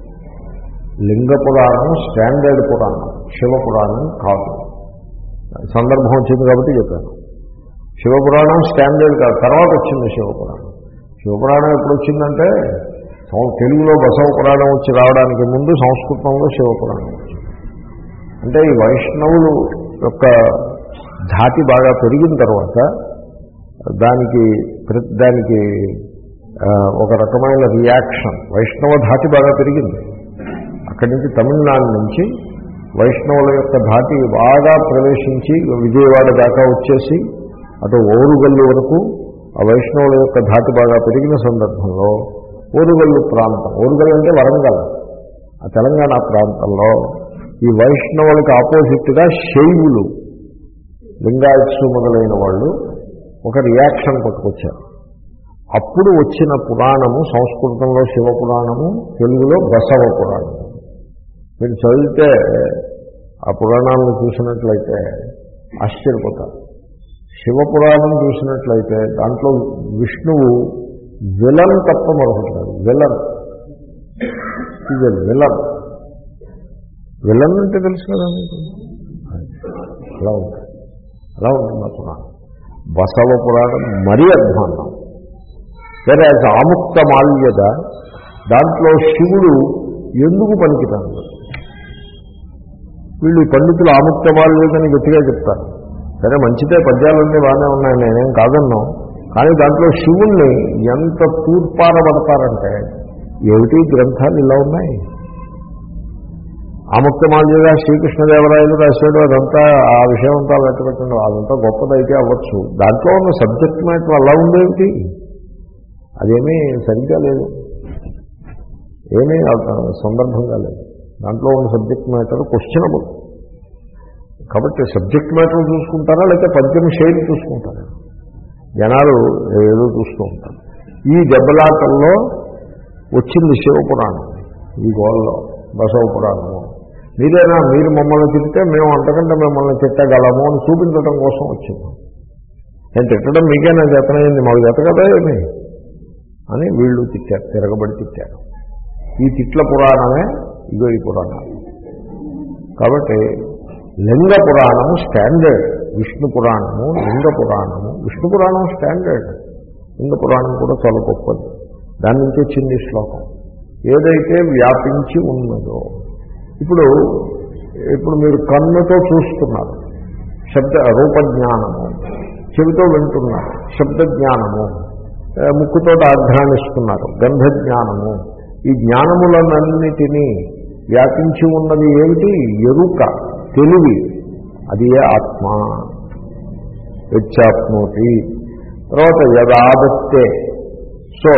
లింగ పురాణం స్టాండర్డ్ పురాణం, శివ పురాణం కాదు. సందర్భం వచ్చింది కాబట్టి చెప్పాను. శివపురాణం స్టాండర్డ్ కాదు, తర్వాత వచ్చింది శివపురాణం. శివపురాణం ఎప్పుడు వచ్చిందంటే తెలుగులో బసవ పురాణం వచ్చి రావడానికి ముందు సంస్కృతంలో శివపురాణం వచ్చింది. అంటే ఈ వైష్ణవులు యొక్క ధాటి బాగా పెరిగిన తర్వాత దానికి దానికి ఒక రకమైన రియాక్షన్, వైష్ణవ ధాటి బాగా పెరిగింది. అక్కడి నుంచి తమిళనాడు నుంచి వైష్ణవుల యొక్క ధాటి బాగా ప్రవేశించి విజయవాడ దాకా వచ్చేసి అటు ఓరుగల్లు వరకు ఆ వైష్ణవుల యొక్క ధాటి బాగా పెరిగిన సందర్భంలో ఓరుగల్లు ప్రాంతం, ఓరుగల్లు అంటే వరంగల్, ఆ తెలంగాణ ప్రాంతంలో ఈ వైష్ణవులకు ఆపోజిట్గా శైవులు, లింగాయత్సు మొదలైన వాళ్ళు ఒక రియాక్షన్ పట్టుకొచ్చారు. అప్పుడు వచ్చిన పురాణము సంస్కృతంలో శివపురాణము, తెలుగులో బసవ పురాణము. మీరు చదివితే ఆ పురాణాలను చూసినట్లయితే ఆశ్చర్యపోతారు. శివపురాణం చూసినట్లయితే దాంట్లో విష్ణువు విలన్ తప్ప మరొకటి కాదు. విలన్ ఇది విలన్ విలన్ అంటే తెలుసు కదా మీకు. అలా ఉంది, అలా ఉంటుంది ఆ పురాణం. బసవ పురాణం మరీ అధ్వాన్నం. వేరే ఆముక్త మాల్యద దాంట్లో శివుడు ఎందుకు పనికిరాడు? వీళ్ళు పండితులు ఆముక్త మాల్యదని గట్టిగా చెప్తారు. సరే మంచిదే, పద్యాలన్నీ బాగానే ఉన్నాయి, నేనేం కాదన్నాం. కానీ దాంట్లో శివుణ్ణి ఎంత తూర్పారబడతారంటే ఏమిటి గ్రంథాలు ఇలా ఉన్నాయి. ఆముక్తమాల్యగా శ్రీకృష్ణదేవరాయలు రాశాడు, అదంతా ఆ విషయం అంతా లెక్కపెట్టండి, అదంతా గొప్పదైతే అవ్వచ్చు. దాంట్లో ఉన్న సబ్జెక్ట్ మ్యాటర్ అలా ఉండేమిటి? అదేమీ సరిగ్గా లేదు, ఏమీ సందర్భంగా లేదు. దాంట్లో ఉన్న సబ్జెక్ట్ మ్యాటర్ క్వశ్చనబుల్. కాబట్టి సబ్జెక్ట్ మ్యాటర్ చూసుకుంటారా లేకపోతే పద్యం శైలి చూసుకుంటారా? జనాలు ఏదో చూస్తూ ఉంటారు. ఈ దెబ్బలాటల్లో వచ్చింది శివపురాణం, ఈ గోల్లో బసవ పురాణము. మీరేనా మీరు మమ్మల్ని తిట్టితే మేము అంతకంటే మిమ్మల్ని తిట్టగలము అని చూపించడం కోసం వచ్చింది. నేను తిట్టడం మీకేనా జతనైంది, మాకు జత కదా ఏమి అని వీళ్ళు తిట్టారు, తిరగబడి తిట్టారు. ఈ తిట్ల పురాణమే ఇగో ఈ పురాణాలు. కాబట్టి లింగ పురాణము స్టాండర్డ్, విష్ణు పురాణము లింగ పురాణము. విష్ణు పురాణం స్టాండర్డ్, లింగ పురాణం కూడా చాలా గొప్పది. దాని నుంచి వచ్చింది శ్లోకం. ఏదైతే వ్యాపించి ఉన్నదో, ఇప్పుడు ఇప్పుడు మీరు కన్నుతో చూస్తున్నారు శబ్ద రూపజ్ఞానము, చెవితో వింటున్నారు శబ్దజ్ఞానము, ముక్కుతో ఆఘ్రానిస్తున్నారు గంధజ్ఞానము. ఈ జ్ఞానములన్నిటినీ వ్యాపించి ఉన్నది ఏమిటి? ఎరుక, తెలివి. అది ఏ ఆత్మ. యచ్చాప్నోతి. తర్వాత యదాదత్తే. సో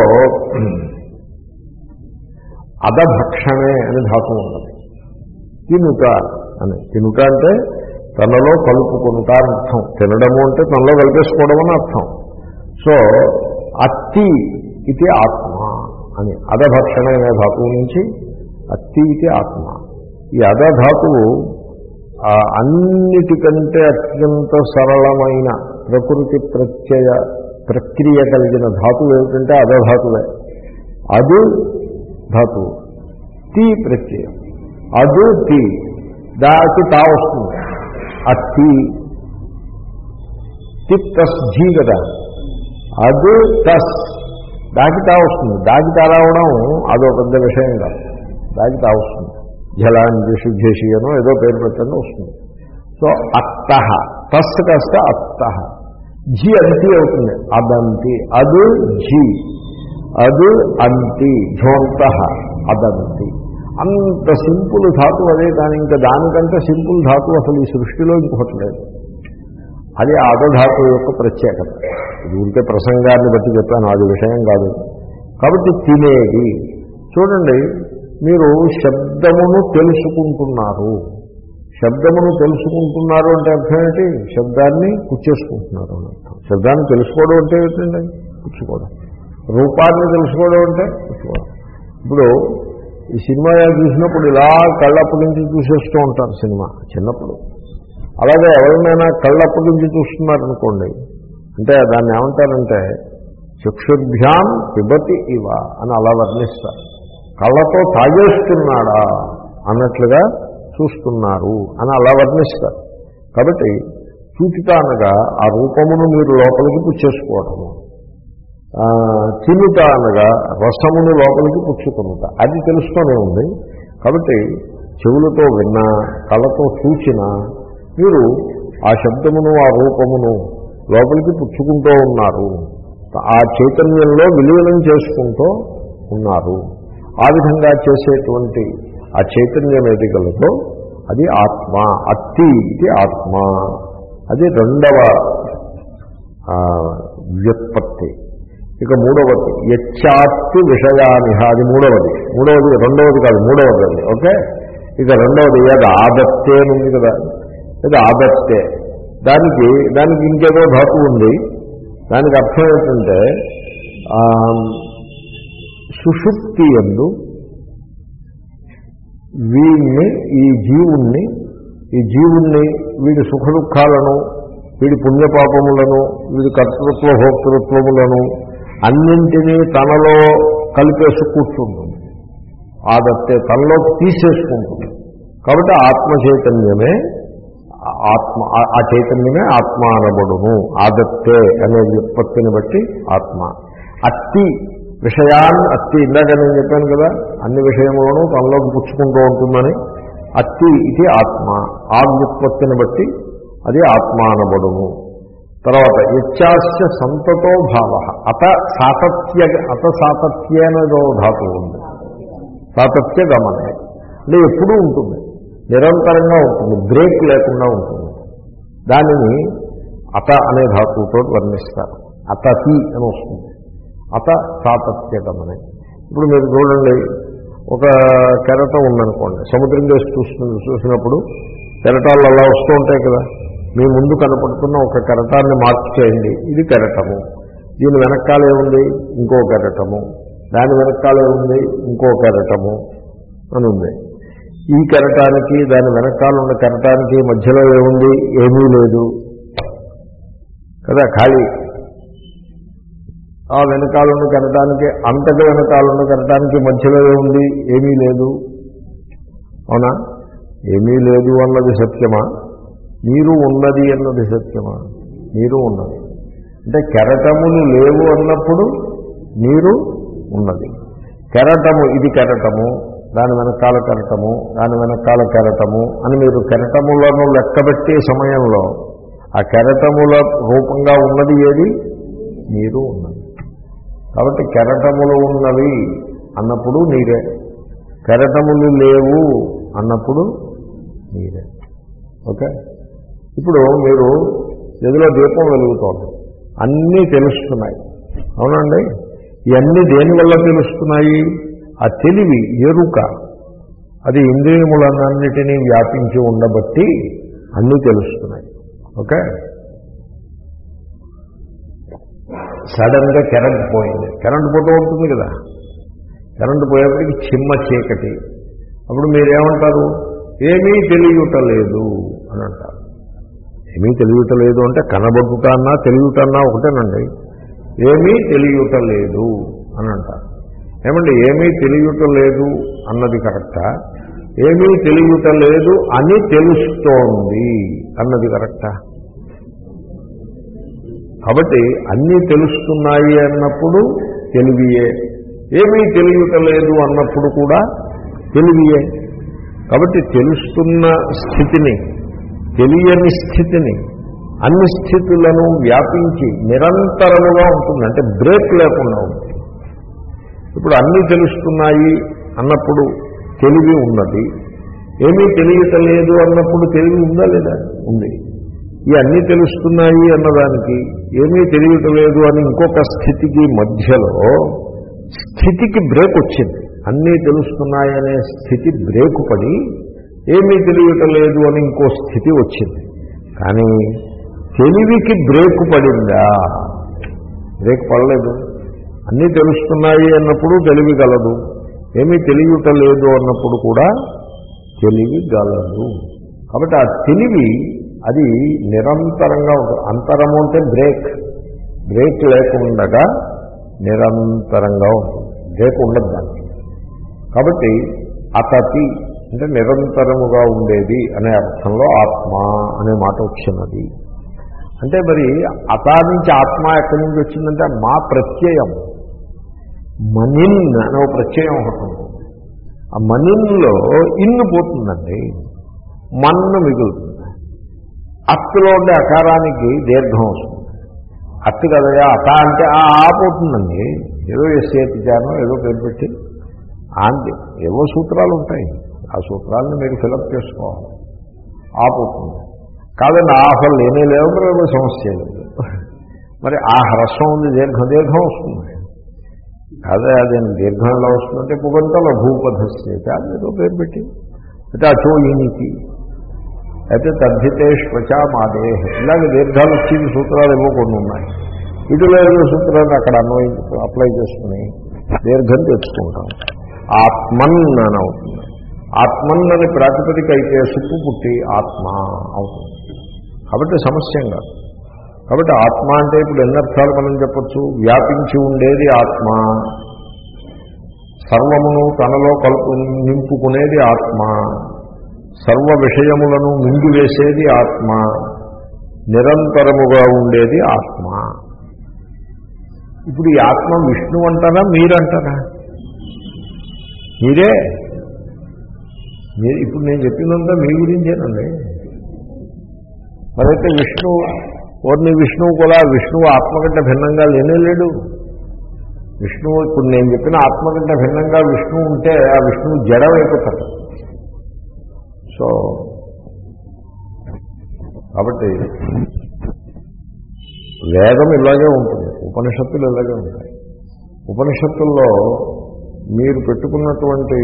అదభక్షణే అని ధాతువు ఉన్నది. తినుట అని. తినుట అంటే తనలో కలుపుకొనుట అని అర్థం. తినడము అంటే తనలో కలిపేసుకోవడం అని అర్థం. సో అత్తి ఇది ఆత్మ అని. అదభక్షణ అనే ధాతువు నుంచి అత్తి ఇది ఆత్మ. ఈ అదధాతువు అన్నిటికంటే అత్యంత సరళమైన ప్రకృతి ప్రత్యయ ప్రక్రియ కలిగిన ధాతువు ఏమిటంటే అదధాతువే. అదు ధాతువు, తీ ప్రత్యయం, అదు తీ, దాకి తా వస్తుంది. అత్తి తిప్ తస్ జీ కదా, అదు తస్ దాగితా వస్తుంది. దాగితా రావడం అదో పెద్ద విషయం కాదు. దాగితా వస్తుంది. జలాంజి శుద్ధేషియనో ఏదో పేరు పెట్టండి వస్తుంది. సో అత్త తస్ కాస్త అత్త జి అంతి అవుతుంది. అదంతి అది జి అది అంతి ఝోంత అదంతి. అంత సింపుల్ ధాతు అదే. కానీ ఇంకా దానికంటే సింపుల్ ధాతు అసలు ఈ సృష్టిలో ఇంకొకటి లేదు. అది ఆదధాతు యొక్క ప్రత్యేకత. ఇది ఊరికే ప్రసంగాన్ని బట్టి చెప్పాను, అది విషయం కాదు. కాబట్టి తినేది. చూడండి, మీరు శబ్దమును తెలుసుకుంటున్నారు. శబ్దమును తెలుసుకుంటున్నారు అంటే అర్థం ఏంటి? శబ్దాన్ని పుచ్చేసుకుంటున్నారు అని అర్థం. శబ్దాన్ని తెలుసుకోవడం అంటే ఏంటండి? పుచ్చుకోవడం. రూపాన్ని తెలుసుకోవడం అంటే పుచ్చుకోవడం. ఇప్పుడు ఈ సినిమా చూసినప్పుడు ఇలా కళ్ళప్పటి నుంచి చూసేస్తూ ఉంటారు సినిమా చిన్నప్పుడు. అలాగే ఎవరినైనా కళ్ళప్పటి నుంచి చూస్తున్నారనుకోండి, అంటే దాన్ని ఏమంటారంటే చక్షుర్భ్యాం పిబతి ఇవ అని అలా వర్ణిస్తారు. కళ్ళతో తాగేస్తున్నాడా అన్నట్లుగా చూస్తున్నారు అని అలా వర్ణిస్తారు. కాబట్టి చూచిత అనగా ఆ రూపమును మీరు లోపలికి పుచ్చేసుకోవడము, తినుట అనగా రసమును లోపలికి పుచ్చుకునుట, అది తెలుస్తూనే ఉంది. కాబట్టి చెవులతో విన్నా కళ్ళతో చూచినా మీరు ఆ శబ్దమును ఆ రూపమును లోపలికి పుచ్చుకుంటూ ఉన్నారు. ఆ చైతన్యంలో విలీనం చేసుకుంటూ ఉన్నారు. ఆ విధంగా చేసేటువంటి ఆ చైతన్యం ఏది కలదో అది ఆత్మ. అత్తి ఇది ఆత్మ. అది రెండవ వ్యుత్పత్తి. ఇక మూడవది యచ్చాత్తి విషయానిహ, అది మూడవది. మూడవది రెండవది కాదు, మూడవది అది. ఓకే. ఇక రెండవది అది ఆదత్తే అని ఉంది కదా, ఇది ఆదత్తే. దానికి దానికి ఇంకేదో ధాతువు ఉంది. దానికి అర్థం ఏంటంటే సుషుప్తి యందు వీడిని ఈ జీవుణ్ణి ఈ జీవుణ్ణి వీడి సుఖ దుఃఖాలను, వీడి పుణ్యపాపములను, వీడి కర్తృత్వ భోక్తృత్వములను అన్నింటినీ తనలో కలిపేసి కూర్చుంటుంది. ఆదత్తే తనలో తీసేసుకుంటుంది. కాబట్టి ఆత్మ చైతన్యమే ఆత్మ, ఆ చైతన్యమే ఆత్మ అనబడును. ఆదత్తే అనే వ్యుత్పత్తిని బట్టి ఆత్మ. అత్తి విషయాన్ని, అత్తి ఇందాక నేను చెప్పాను కదా, అన్ని విషయములను తనలోకి పుచ్చుకుంటూ ఉంటుందని. అత్తి ఇది ఆత్మ. ఆ వ్యుత్పత్తిని బట్టి అది ఆత్మ అనబడును. తర్వాత యచ్చాస్య సంతతో భావ. అత సాతత్య అత సాతత్య అనేదో ధాతువు ఉంది. సాతత్య గమనే అంటే ఎప్పుడూ ఉంటుంది, నిరంతరంగా ఉంటుంది, బ్రేక్ లేకుండా ఉంటుంది. దానిని అత అనే ధాతువుతో వర్ణిస్తారు. అతతి అని వస్తుంది. అత సాతత్య గమనే. ఇప్పుడు మీరు చూడండి, ఒక కెరటం ఉందనుకోండి, సముద్రం చేసి చూస్తుంది చూసినప్పుడు కెరటాలు అలా వస్తూ ఉంటాయి కదా. మీ ముందు కనపడుతున్న ఒక కెరటాన్ని మార్క్ చేయండి, ఇది కెరటము. దీని వెనకాలే ఉంది ఇంకో కెరటము, దాని వెనకాలే ఉంది ఇంకో కెరటము అని ఉంది. ఈ కెరటానికి దాని వెనకాల ఉన్న కెరటానికి మధ్యలో ఏముంది? ఏమీ లేదు కదా, ఖాళీ. ఆ వెనకాలన్న కెరటానికి అంతటి వెనకాలన్న కెరటానికి మధ్యలో ఏముంది? ఏమీ లేదు. అవునా? ఏమీ లేదు అన్నది సత్యమా? నీరు ఉన్నది అన్నది సత్యమా? నీరు ఉన్నది. అంటే కెరటములు లేవు అన్నప్పుడు నీరు ఉన్నది. కెరటము, ఇది కెరటము, దాని వెనకాల కెరటము, దాని వెనకాల కెరటము అని మీరు కెరటములను లెక్కబెట్టే సమయంలో ఆ కెరటముల రూపంగా ఉన్నది ఏది? నీరు ఉన్నది. కాబట్టి కెరటములు ఉన్నవి అన్నప్పుడు నీరే, కెరటములు లేవు అన్నప్పుడు నీరే. ఓకే. ఇప్పుడు మీరు గదిలో దీపం వెలుగుతోంది, అన్నీ తెలుస్తున్నాయి. అవునండి? ఇవన్నీ దేనివల్ల తెలుస్తున్నాయి? ఆ తెలివి, ఎరుక, అది ఇంద్రియములన్నిటినీ వ్యాపించి ఉండబట్టి అన్నీ తెలుస్తున్నాయి. ఓకే. సడన్గా కరెంట్ పోయింది, కరెంట్ పోతూ ఉంటుంది కదా, కరెంట్ పోయేప్పటికి చిమ్మ చీకటి. అప్పుడు మీరేమంటారు? ఏమీ తెలియటలేదు అని అంటారు. ఏమీ తెలియటలేదు అంటే కనబడుటన్నా తెలియటన్నా ఒకటేనండి. ఏమీ తెలియటలేదు అని అంటారు. ఏమంటే ఏమీ తెలియటలేదు అన్నది కరెక్టా? ఏమీ తెలియటలేదు అని తెలుస్తోంది అన్నది కరెక్టా? కాబట్టి అన్నీ తెలుస్తున్నాయి అన్నప్పుడు తెలివియే. ఏమీ తెలియటలేదు అన్నప్పుడు కూడా తెలివియే. కాబట్టి తెలుస్తున్న స్థితిని, తెలియని స్థితిని, అన్ని స్థితులను వ్యాపించి నిరంతరముగా ఉంటుంది, అంటే బ్రేక్ లేకుండా ఉంటుంది. ఇప్పుడు అన్నీ తెలుస్తున్నాయి అన్నప్పుడు తెలివి ఉన్నది, ఏమీ తెలియటలేదు అన్నప్పుడు తెలివి ఉందా లేదా? ఉంది. ఈ అన్నీ తెలుస్తున్నాయి అన్నదానికి ఏమీ తెలియటలేదు అని ఇంకొక స్థితికి మధ్యలో స్థితికి బ్రేక్ వచ్చింది. అన్నీ తెలుస్తున్నాయనే స్థితి బ్రేకు పడి ఏమీ తెలియటలేదు అని ఇంకో స్థితి వచ్చింది. కానీ తెలివికి బ్రేకు పడిందా? బ్రేక్ పడలేదు. అన్నీ తెలుస్తున్నాయి అన్నప్పుడు తెలివి గలదు, ఏమీ తెలియటలేదు అన్నప్పుడు కూడా తెలివి గలదు. కాబట్టి ఆ తెలివి అది నిరంతరంగా ఉంటుంది. అంతరము అంటే బ్రేక్, బ్రేక్ లేకుండా నిరంతరంగా ఉంటుంది, బ్రేక్ ఉండదు దానికి. కాబట్టి అతతి అంటే నిరంతరముగా ఉండేది అనే అర్థంలో ఆత్మ అనే మాట వచ్చినది. అంటే మరి అత నుంచి ఆత్మ ఎక్కడి నుంచి వచ్చిందంటే మా ప్రత్యయం మనిన్ అనే ప్రత్యయం ఒకటి ఉంటుంది. ఆ మనిన్లో ఇన్ను పోతుందండి, మన్ను మిగులుతుంది. అత్తులో ఉండే అకారానికి దీర్ఘం వస్తుంది. అత్తు కదయా అత అంటే ఆ ఆపోతుందండి. ఏదో ఎస్ఏతిచానో ఏదో పేరు పెట్టి ఆంటి ఏవో సూత్రాలు ఉంటాయి, ఆ సూత్రాలను మీరు ఫిలప్ చేసుకోవాలి. ఆపోతుంది కాదండి, ఆ అసలు లేనే లేవు, ఏవో సమస్య లేదు. మరి ఆ హ్రస్వం ఉంది, దీర్ఘం దీర్ఘం వస్తుంది. అదే అదే దీర్ఘం ఎలా వస్తుందంటే పుగంతలో భూపధస్యత అని ఏదో పేరు పెట్టి, అయితే అచోయినికి అయితే తద్ధితేష్వచా మాదే ఇలాగే దీర్ఘాలు వచ్చి సూత్రాలు ఏవో కొన్ని ఉన్నాయి. వీటిలో ఏదో సూత్రాన్ని అక్కడ అన్వయి అప్లై చేసుకుని దీర్ఘం తెచ్చుకుంటాం. ఆత్మన్ అని అవుతుంది. ఆత్మన్ అని ప్రాతిపదిక అయితే సుప్పు పుట్టి ఆత్మ అవుతుంది. కాబట్టి సమస్య కాదు. కాబట్టి ఆత్మ అంటే ఇప్పుడు ఎన్ని అర్థాలు మనం చెప్పచ్చు. వ్యాపించి ఉండేది ఆత్మ, సర్వమును తనలో కలుపు నింపుకునేది ఆత్మ, సర్వ విషయములను మింగివేసేది ఆత్మ, నిరంతరముగా ఉండేది ఆత్మ. ఇప్పుడు ఈ ఆత్మ విష్ణువు అంటారా మీరంటారా? మీరే. మీరు ఇప్పుడు నేను చెప్పిందంతా మీ గురించేనండి. మరైతే విష్ణువు ఓర్ని విష్ణువు కూడా విష్ణువు ఆత్మ కంటే భిన్నంగా లేనేలేడు. విష్ణువు ఇప్పుడు నేను చెప్పిన ఆత్మ కంటే భిన్నంగా విష్ణువు ఉంటే ఆ విష్ణువు జడమైపోతాడు. సో కాబట్టి వేదం ఇలాగే ఉంటుంది, ఉపనిషత్తులు ఇలాగే ఉంటాయి. ఉపనిషత్తుల్లో మీరు పెట్టుకున్నటువంటి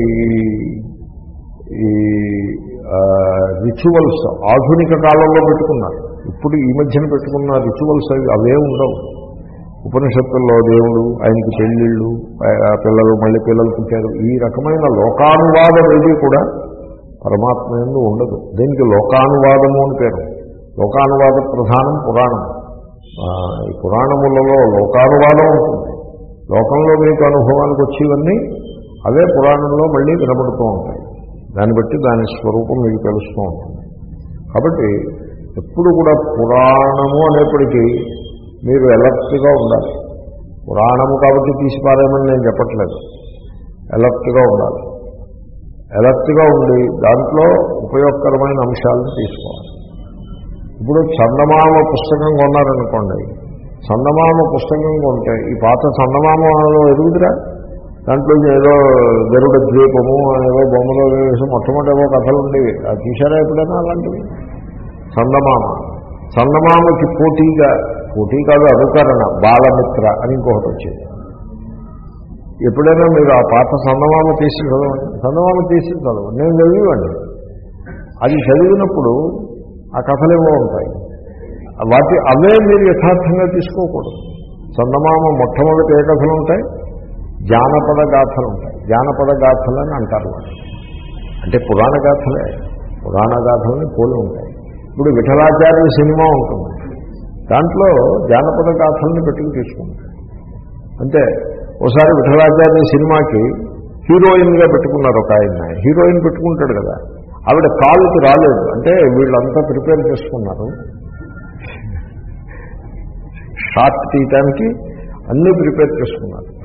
ఈ రిచువల్స్ ఆధునిక కాలంలో పెట్టుకున్నారు. ఇప్పుడు ఈ మధ్యన పెట్టుకున్న రిచువల్స్ అవి అవే ఉండవు. ఉపనిషత్తుల్లో దేవుడు, ఆయనకి పెళ్ళిళ్ళు, పిల్లలు మళ్ళీ పిల్లలు పుట్టారు, ఈ రకమైన లోకానువాదం ఏది కూడా పరమాత్మ యందు ఉండదు. దీనికి లోకానువాదము అని పేరు. లోకానువాద ప్రధానం పురాణం. ఈ పురాణములలో లోకానువాదం ఉంటుంది. లోకంలో మీకు అనుభవానికి వచ్చేవన్నీ అవే పురాణంలో మళ్ళీ వినబడుతూ ఉంటాయి. దాన్ని బట్టి దాని స్వరూపం మీకు తెలుస్తూ ఉంటుంది. కాబట్టి ఎప్పుడు కూడా పురాణము అనేప్పటికీ మీరు అలర్ట్గా ఉండాలి. పురాణము కాబట్టి తీసిపారేమని నేను చెప్పట్లేదు, అలర్ట్గా ఉండాలి. అలర్ట్గా ఉండి దాంట్లో ఉపయోగకరమైన అంశాలను తీసుకోవాలి. ఇప్పుడు చందమామ పుస్తకం కొన్నారనుకోండి, చందమామ పుస్తకం కొంటే ఈ పాత చందమామలో ఎదుగుతురా, దాంట్లో ఏదో గరుడ ద్వీపము ఏవో బొమ్మలో వేసి మొట్టమొదటి ఏవో కథలు ఉండేవి. అది తీశారా ఎప్పుడైనా అలాంటివి? చందమామ చందమామకి పోటీగా, పోటీ కాదు అనుకరణ, బాలమిత్ర అని ఇంకొకటి వచ్చేది. ఎప్పుడైనా మీరు ఆ పాత చందమామ తీసి చదవండి, చందమామ తీసి చదవండి. నేను చదివండి. అది చదివినప్పుడు ఆ కథలేవో ఉంటాయి, వాటి అవే మీరు యథార్థంగా తీసుకోకూడదు. చందమామ మొట్టమొదటి ఏ కథలు ఉంటాయి? జానపద గాథలు ఉంటాయి. జానపద గాథలు అని అంటారు. అంటే పురాణ గాథలే, పురాణ గాథలని పోలి ఉంటాయి. ఇప్పుడు విఠలాచార్య సినిమా ఉంటుంది, దాంట్లో జానపద గాథల్ని పెట్టుకు తీసుకుంటారు. అంటే ఒకసారి విఠలాచార్య సినిమాకి హీరోయిన్గా పెట్టుకున్నారు ఒక ఆయన. హీరోయిన్ పెట్టుకుంటాడు కదా, ఆవిడ కాలుకి రాలేదు. అంటే వీళ్ళంతా ప్రిపేర్ చేసుకున్నారు, షార్ట్ తీయటానికి అన్నీ ప్రిపేర్ చేసుకున్నారు.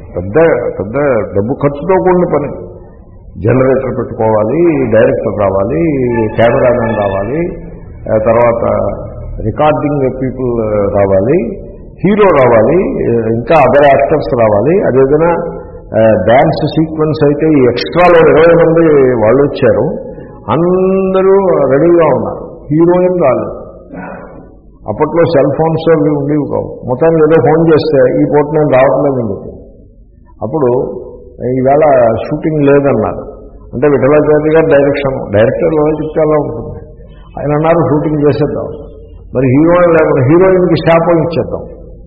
పెద్ద పెద్ద డబ్బు ఖర్చుతో కూడిన పని. జనరేటర్ పెట్టుకోవాలి, డైరెక్టర్ రావాలి, కెమెరామెన్ రావాలి, తర్వాత రికార్డింగ్ పీపుల్ రావాలి, హీరో రావాలి, ఇంకా అదర్ యాక్టర్స్ రావాలి. అదేదైనా డ్యాన్స్ సీక్వెన్స్ అయితే ఈ ఎక్స్ట్రాలో ఇరవై మంది వాళ్ళు వచ్చారు, అందరూ రెడీగా ఉన్నారు. హీరోయిన్ రాలేదు. అప్పట్లో సెల్ ఫోన్స్ అవి ఉండేవి కావు. మొత్తానికి ఏదో ఫోన్ చేస్తే ఈ పూట నేను రావట్లేదు చెప్పి, అప్పుడు ఈవేళ షూటింగ్ లేదన్నారు. అంటే విఠలాచార్య గారు డైరెక్షన్, డైరెక్టర్ చెప్తే అలా ఉంటుంది. ఆయన అన్నారు షూటింగ్ చేసేద్దాం. మరి హీరోయిన్ లేకుండా హీరోయిన్కి శాపం ఇచ్చేద్దాం,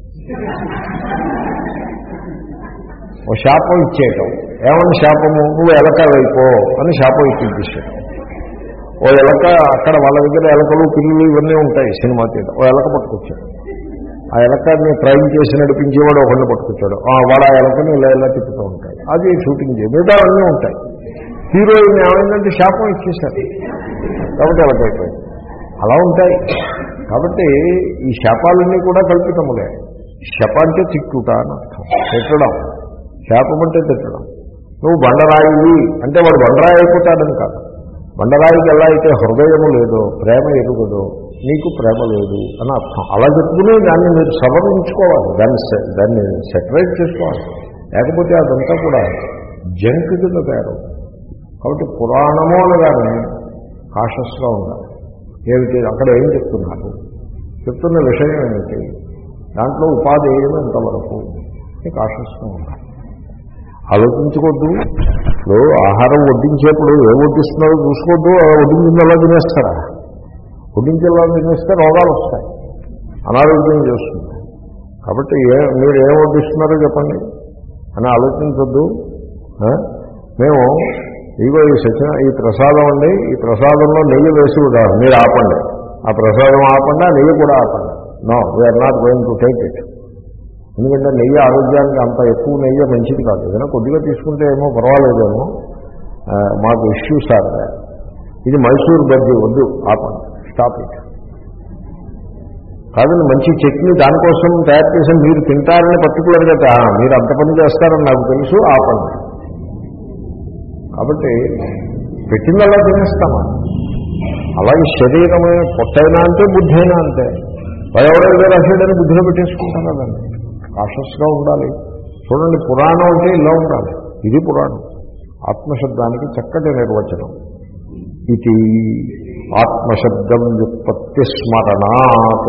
ఓ శాపం ఇచ్చేయటం. ఏమన్నా శాపము, నువ్వు ఎలకలైపో అని శాపం ఇచ్చేసాడు. ఓ ఎలక, అక్కడ వాళ్ళ దగ్గర ఎలకలు పిల్లులు ఇవన్నీ ఉంటాయి సినిమా థియేటర్. ఓ ఎలక పట్టుకొచ్చాడు. ఆ ఎలకని ట్రైన్ చేసి నడిపించేవాడు ఒకళ్ళు పట్టుకొచ్చాడు. వాడు ఆ ఎలకని ఇలా ఇలా తిప్పుతూ ఉంటాడు. అది షూటింగ్ చేయ మిగతా అన్నీ ఉంటాయి. హీరోయిన్ ఏమైందంటే శాపం ఇచ్చేశారు కాబట్టి ఎలకైపోయింది. అలా ఉంటాయి. కాబట్టి ఈ శాపాలన్నీ కూడా కల్పితములే. శప అంటే తిట్టుట అని అర్థం, తిట్టడం. శాపం అంటే తిట్టడం. నువ్వు బండరాయి అంటే వాడు బండరాయి అయిపోతాడని కాదు. బండరాయికి ఎలా అయితే హృదయము లేదో, ప్రేమ ఎరుగదో, నీకు ప్రేమ లేదు అని అర్థం. అలా చెప్పుకుని దాన్ని మీరు సవరించుకోవాలి, దాన్ని దాన్ని సెటరేట్ చేసుకోవాలి. లేకపోతే అదంతా కూడా జంక్ కింద తయారు. కాబట్టి పురాణము అనగానే కాషస్గా ఉండాలి. ఏమిటి అక్కడ ఏం చెప్తున్నారు, చెప్తున్న విషయం ఏమిటి, దాంట్లో ఉపాధి ఏమి ఎంతవరకు కాషస్గా ఉండాలి. ఆలోచించుకోవద్దు. ఇప్పుడు ఆహారం వడ్డించేప్పుడు ఏ వడ్డిస్తున్నారో చూసుకోవద్దు. వడ్డించింది అలా తినేస్తారా? వడ్డించేలా తినేస్తే రోగాలు వస్తాయి, అనారోగ్యం చేస్తుంది. కాబట్టి ఏ మీరు ఏం వడ్డిస్తున్నారో చెప్పండి అని ఆలోచించొద్దు. మేము ఇగో ఈ సచిన ఈ ప్రసాదం అండి, ఈ ప్రసాదంలో నెయ్యి వేసి కూడా మీరు ఆపండి, ఆ ప్రసాదం ఆపండి, ఆ నెయ్యి కూడా ఆపండి. No, we're not going to take it. ఎందుకంటే నెయ్యి ఆరోగ్యానికి అంత ఎక్కువ నెయ్యి మంచిది కాదు. ఏదైనా కొద్దిగా తీసుకుంటే ఏమో పర్వాలేదేమో, మాకు ఇష్యూ సార్. ఇది మైసూర్ బజ్జీ వద్దు, ఆపండి, స్టాప్ ఇట్. కాదండి మంచి చట్నీ దానికోసం తయారు చేసి మీరు తింటారని పర్టికులర్గా మీరు అంత పని చేస్తారని నాకు తెలుసు, ఆపండి. కాబట్టి పెట్టిందల్లా తినేస్తామా? అలాగే శరీరమే పొట్టైనా అంతే, బుద్ధి అయినా అంతే. ఎవరెవరో రాసేడని బుద్ధిలో పెట్టేసుకుంటాం కదండి. కాషస్గా ఉండాలి. చూడండి, పురాణం అంటే ఇలా ఉండాలి. ఇది పురాణం. ఆత్మశబ్దానికి చక్కటి నిర్వచనం. ఇది ఆత్మశబ్దం వ్యుత్పత్తి స్మరణాత్.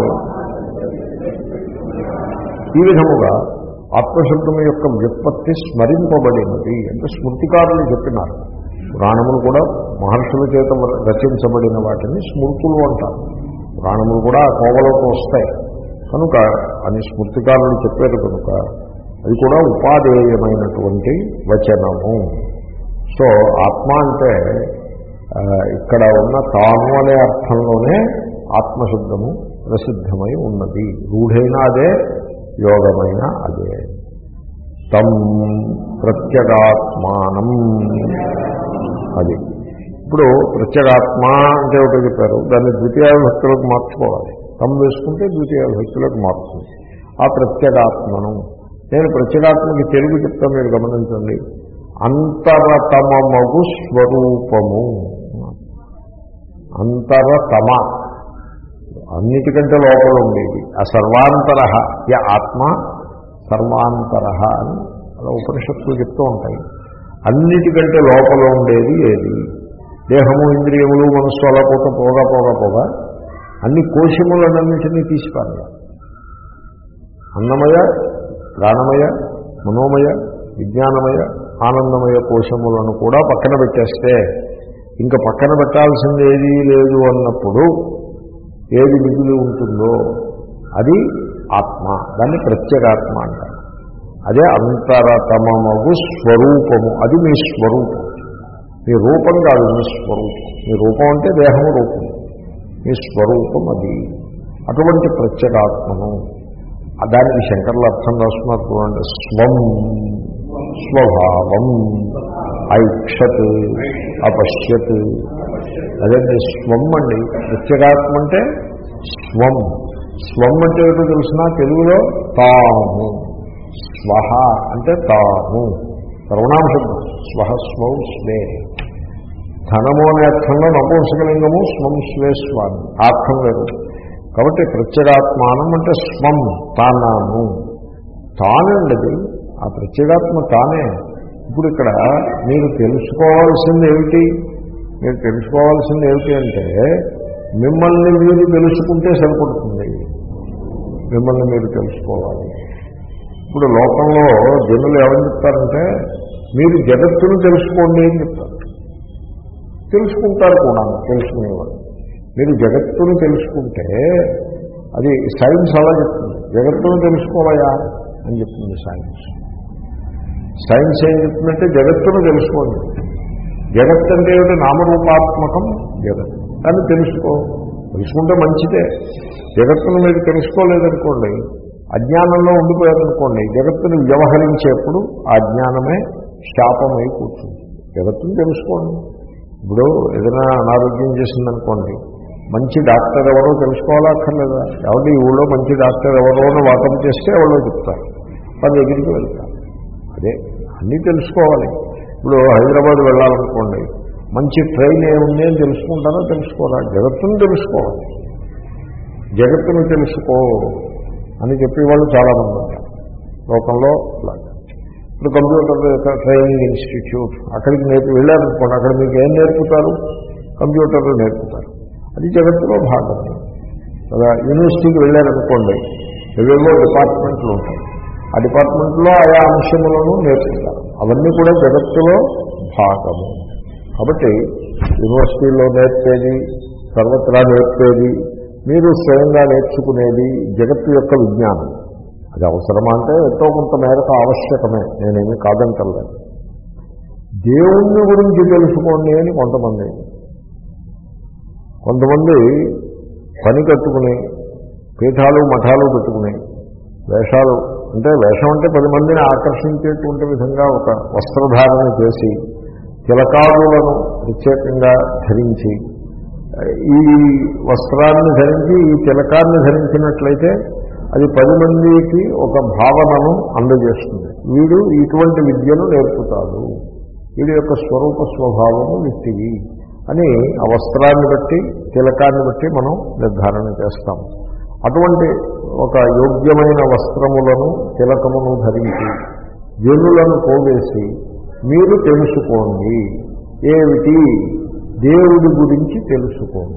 ఈ విధముగా ఆత్మశబ్దం యొక్క వ్యుత్పత్తి స్మరింపబడినది అంటే స్మృతికారులు చెప్పినారు. పురాణములు కూడా మహర్షుల చేత రచించబడిన వాటిని స్మృతులు అంటారు. పురాణములు కూడా ఆ కోవలోకి వస్తాయి కనుక అని స్మృతికారులు చెప్పారు కనుక అది కూడా ఉపాధేయమైనటువంటి వచనము. సో ఆత్మ అంటే ఇక్కడ ఉన్న తాను అనే అర్థంలోనే ఆత్మశబ్దము ప్రసిద్ధమై ఉన్నది. రూఢైన అదే, యోగమైన అదే. తం ప్రత్యేగాత్మానం. అది ఇప్పుడు ప్రత్యేగాత్మ అంటే ఒకటి చెప్పారు, దాన్ని ద్వితీయ భక్తులకు మార్చుకోవాలి. తమ్ వేసుకుంటే ద్వితీయ భక్తులకు మారుతుంది. ఆ ప్రత్యేగాత్మను నేను ప్రత్యేగాత్మకి తెలుగు చెప్తా, మీరు గమనించండి. అంతరతమగు స్వరూపము. అంతరతమ అన్నిటికంటే లోపల ఉండేది. ఆ సర్వాంతర య ఆత్మ సర్వాంతర అని అలా ఉపనిషత్తులు చెప్తూ ఉంటాయి. అన్నిటికంటే లోపల ఉండేది ఏది? దేహము, ఇంద్రియములు, మనస్సు అలా పోత పోగా పోగా పోగా అన్ని కోశములన్నింటినీ తీసిపారు. అన్నమయ, ప్రాణమయ, మనోమయ, విజ్ఞానమయ, ఆనందమయ కోశములను కూడా పక్కన పెట్టేస్తే ఇంకా పక్కన పెట్టాల్సింది ఏదీ లేదు అన్నప్పుడు ఏది మిగిలి ఉంటుందో అది ఆత్మ. దాన్ని ప్రత్యేగాత్మ అంటారు. అదే అంతరతమగు స్వరూపము. అది మీ స్వరూపం. మీ రూపం కాదు, మీ స్వరూపం. మీ రూపం అంటే దేహము రూపం. మీ స్వరూపం అది. అటువంటి ప్రత్యేగాత్మను దానికి శంకర్లు అర్థం రాస్తున్నారు చూడండి. స్వం స్వభావం ఐక్షత్ అపశ్యత్. అదండి స్వం అండి. ప్రత్యేగాత్మ అంటే స్వం. స్వం అంటే ఏదో తెలిసిన తెలుగులో తాము. స్వహ అంటే తాను, సర్వనామ శబ్దం. స్వహ స్వౌ స్వే, ధనము అనే అర్థంలో నపుంసకలింగము, స్వం స్వే స్వామి అర్థం లేదు. కాబట్టి ప్రత్యేగాత్మానం అంటే స్వం తానాను, తానండి ఆ ప్రత్యేగాత్మ తానే. ఇప్పుడు ఇక్కడ మీరు తెలుసుకోవాల్సింది ఏమిటి? మీరు తెలుసుకోవాల్సింది ఏమిటి అంటే మిమ్మల్ని మీరు తెలుసుకుంటే సరిపడుతుంది. మిమ్మల్ని మీరు తెలుసుకోవాలి. ఇప్పుడు లోకంలో జనులు ఏమని చెప్తారంటే మీరు జగత్తును తెలుసుకోండి అని చెప్తారు. తెలుసుకుంటారు కూడా తెలుసుకునేవారు. మీరు జగత్తును తెలుసుకుంటే అది సైన్స్ అలా చెప్తుంది. జగత్తును తెలుసుకోవాయా అని చెప్తుంది సైన్స్. సైన్స్ ఏం చెప్తుందంటే జగత్తును తెలుసుకోండి. జగత్ అంటే ఏమిటి? నామరూపాత్మకం జగత్. దాన్ని తెలుసుకో. తెలుసుకుంటే మంచిదే. జగత్తును మీరు తెలుసుకోలేదనుకోండి, అజ్ఞానంలో ఉండిపోయారనుకోండి, జగత్తును వ్యవహరించేప్పుడు ఆ జ్ఞానమే శాపమై కూర్చుంది. జగత్తును తెలుసుకోండి. ఇప్పుడు ఏదైనా అనారోగ్యం చేసిందనుకోండి, మంచి డాక్టర్ ఎవరో తెలుసుకోవాలా అక్కర్లేదా? ఎవరి ఈ ఊళ్ళో మంచి డాక్టర్ ఎవరో వాకప్ చేస్తే ఎవరో చెప్తారు, వాళ్ళ దగ్గరికి వెళ్తారు. అదే అన్నీ తెలుసుకోవాలి. ఇప్పుడు హైదరాబాద్ వెళ్ళాలనుకోండి, మంచి ట్రైన్ ఏముంది అని తెలుసుకుంటారో తెలుసుకోవాలి. జగత్తును తెలుసుకోవాలి. జగత్తును తెలుసుకో అని చెప్పేవాళ్ళు చాలామంది ఉంటారు లోకంలో. ఇప్పుడు కంప్యూటర్ ట్రైనింగ్ ఇన్స్టిట్యూట్ అక్కడికి నేర్పి వెళ్ళారనుకోండి, అక్కడ మీకు ఏం నేర్పుతారు? కంప్యూటర్లు నేర్పుతారు. అది జగత్తులో భాగం కదా. యూనివర్సిటీకి వెళ్ళారనుకోండి, ఏవేవో డిపార్ట్మెంట్లు ఉంటాయి. ఆ డిపార్ట్మెంట్లో ఆయా అంశములను నేర్పుతారు. అవన్నీ కూడా జగత్తులో భాగము. కాబట్టి యూనివర్సిటీలో నేర్పేది, సర్వత్రా నేర్పేది, మీరు స్వయంగా నేర్చుకునేది జగత్తు యొక్క విజ్ఞానం. అది అవసరమా అంటే ఎంతో కొంత మేరకు ఆవశ్యకమే, నేనేమీ కాదంటలేదు. దేవుణ్ణి గురించి తెలుసుకోండి అని కొంతమంది కొంతమంది పని కట్టుకుని పీఠాలు మఠాలు పెట్టుకుని వేషాలు, అంటే వేషం అంటే పది మందిని ఆకర్షించేటువంటి విధంగా ఒక వస్త్రధారణ చేసి తిలకాదులను ప్రత్యేకంగా ధరించి, ఈ వస్త్రాన్ని ధరించి ఈ తిలకాన్ని ధరించినట్లయితే అది పది మందికి ఒక భావనను అందజేస్తుంది. వీడు ఇటువంటి విద్యను నేర్పుతాడు, వీడి యొక్క స్వరూప స్వభావము వ్యక్తివి అని ఆ వస్త్రాన్ని బట్టి తిలకాన్ని బట్టి మనం నిర్ధారణ చేస్తాం. అటువంటి ఒక యోగ్యమైన వస్త్రములను తిలకమును ధరించి జనులను పోగేసి మీరు తెలుసుకోండి. ఏమిటి? దేవుడి గురించి తెలుసుకోండి.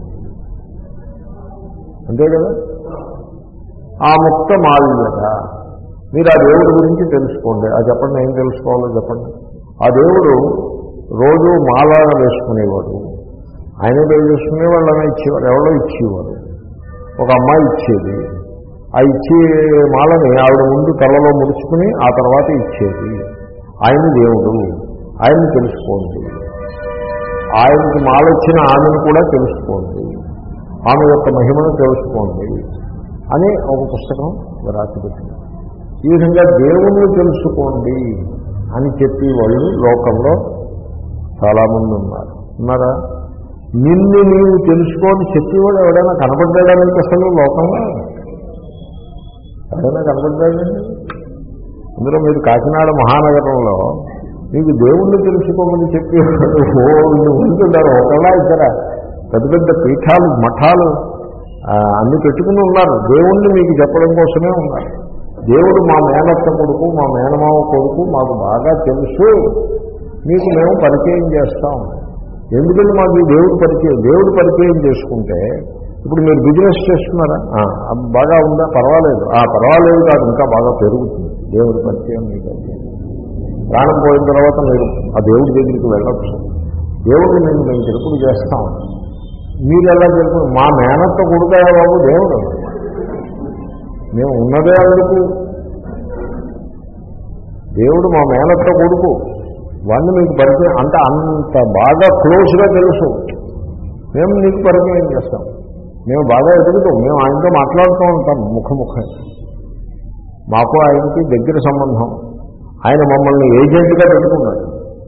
అంతే కదా. ఆ ముక్త మాల్యత, మీరు ఆ దేవుడి గురించి తెలుసుకోండి. ఆ చెప్పండి, ఏం తెలుసుకోవాలో చెప్పండి. ఆ దేవుడు రోజు మాల వేసుకునేవాడు. ఆయన పేరు చేసుకునే వాళ్ళనే ఇచ్చేవారు, ఎవరో ఇచ్చేవారు. ఒక అమ్మాయి ఇచ్చేది. ఆ ఇచ్చే మాలని ఆవిడ ముందు తలలో ముడుచుకుని ఆ తర్వాత ఇచ్చేది. ఆయన దేవుడు, ఆయన్ని తెలుసుకోండి. ఆయనకి మాల ఇచ్చిన ఆమెను కూడా తెలుసుకోండి, ఆమె యొక్క మహిమను తెలుసుకోండి అని ఒక పుస్తకం రాసిపెట్టింది. ఈ విధంగా దేవుణ్ణి తెలుసుకోండి అని చెప్పి వాళ్ళు లోకంలో చాలామంది ఉన్నారు. ఉన్నారా? నిన్ను నీవు తెలుసుకొని చెప్పేవాడు ఎవడైనా కనపడ్డా మీకు అసలు లోకంలో? ఎవరైనా కనపడ్డాడండి? అందులో మీరు కాకినాడ మహానగరంలో మీకు దేవుణ్ణి తెలుసుకోమని చెప్పేవాడు ఓ ఉంటున్నారు. ఒకళ్ళ ఇద్దరా? పెద్ద పెద్ద పీఠాలు మఠాలు అన్ని పెట్టుకుని ఉన్నారు. దేవుణ్ణి మీకు చెప్పడం కోసమే ఉన్నారు. దేవుడు మా మేనత్త కొడుకు, మా మేనమావ కొడుకు, మాకు బాగా తెలుసు, మీకు మేము పరిచయం చేస్తాం. ఎందుకంటే మాకు ఈ దేవుడు పరిచయం దేవుడు పరిచయం చేసుకుంటే, ఇప్పుడు మీరు బిజినెస్ చేస్తున్నారా? బాగా ఉందా? పర్వాలేదు. ఆ పర్వాలేదు కాదు, ఇంకా బాగా పెరుగుతుంది దేవుడి పరిచయం. మీకు ప్రాణం పోయిన తర్వాత మీరు ఆ దేవుడి దగ్గరికి వెళ్ళొచ్చు. దేవుడిని మేము మేము తెలుపుడు చేస్తాం. మీరు ఎలా తెలుపు? మా మేనత్త కొడుకాయా బాబు దేవుడు, మేము ఉన్నదే అందుకు. దేవుడు మా మేనత్త కొడుకు, వాడిని మీకు పరిచయం అంటే అంత బాగా క్లోజ్గా తెలుసు. మేము నీకు పరిచయం చేస్తాం. మేము బాగా ఎదుగుతాం. మేము ఆయనతో మాట్లాడుతూ ఉంటాం ముఖముఖం. మాకు ఆయనకి దగ్గర సంబంధం. ఆయన మమ్మల్ని ఏజెంట్గా పెట్టుకున్నాడు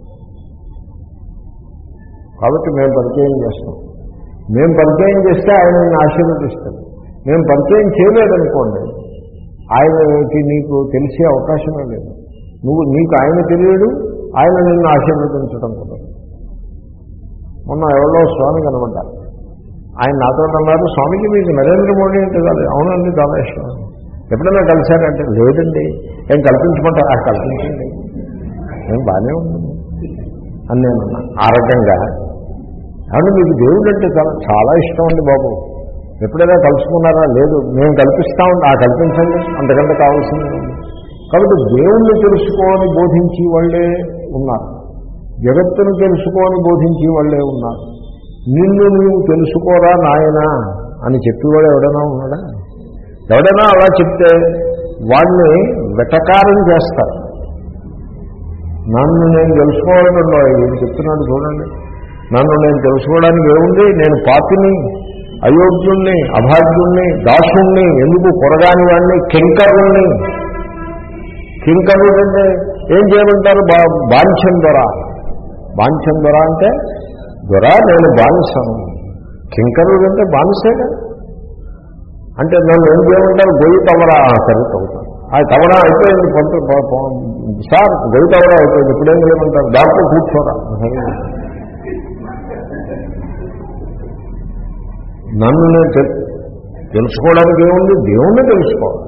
కాబట్టి మేము పరిచయం చేస్తాం. మేము పరిచయం చేస్తే ఆయన ఆశీర్వదిస్తాం. మేము పరిచయం చేయలేదనుకోండి, ఆయనకి నీకు తెలిసే అవకాశమే లేదు. నువ్వు నీకు ఆయన తెలియడు, ఆయన నిన్ను ఆశీర్వదించడం కుదరదు. మొన్న ఎవరో స్వామి కనబడ్డారు. ఆయన నాతో అన్నారు, స్వామికి మీకు నరేంద్ర మోడీ అంటే కాదు. అవునండి, చాలా ఇష్టం. ఎప్పుడైనా కలిశారంటే లేదండి. ఏం కల్పించమంటారు? ఆ కల్పించండి, ఏం బాగానే ఉంది అని నేను అన్నా. ఆ రకంగా అవును, మీకు దేవుడు అంటే చాలా చాలా ఇష్టం అండి బాబు, ఎప్పుడైనా కలుసుకున్నారా? లేదు, మేము కల్పిస్తామండి. ఆ కల్పించండి, అంతకంటే కావాల్సింది. కాబట్టి దేవుణ్ణి తెలుసుకోని బోధించి వాళ్ళే ఉన్నారు, జగత్తును తెలుసుకోని బోధించి వాళ్ళే ఉన్నారు. నిన్ను నువ్వు తెలుసుకోరా నాయనా అని చెప్పేవాడు ఎవడైనా ఉన్నాడా? ఎవడైనా అలా చెప్తే వాడిని వెటకారం చేస్తారు. నన్ను నేను తెలుసుకోవాలంటే ఏం చెప్తున్నాడు చూడండి. నన్ను నేను తెలుసుకోవడానికి ఏముంది? నేను పాపిని, అయోగ్యుణ్ణి, అభాగ్యుణ్ణి, దాసుణ్ణి, ఎందుకు కొరగాని వాడిని, కింకరుణ్ణి. కింకరుడు అంటే ఏం చేయమంటారు? బా బాంఛం దొర. బాంఛం దొర అంటే దొర నేను బానిసను. కింకరుడు అంటే బానిసేగా. అంటే నన్ను ఏం చేయమంటారు? గొయ్యి తవరా. సరే తవ్వుతాను. ఆ తవరా అయిపోయింది, పంట సార్ గొయ్యి తవరా అయిపోయింది, ఇప్పుడేం చేయమంటారు? దాంట్లో కూర్చోరా. నన్ను నేను తెలుసుకోవడానికి ఏముంది? దేవుణ్ణి తెలుసుకోవాలి.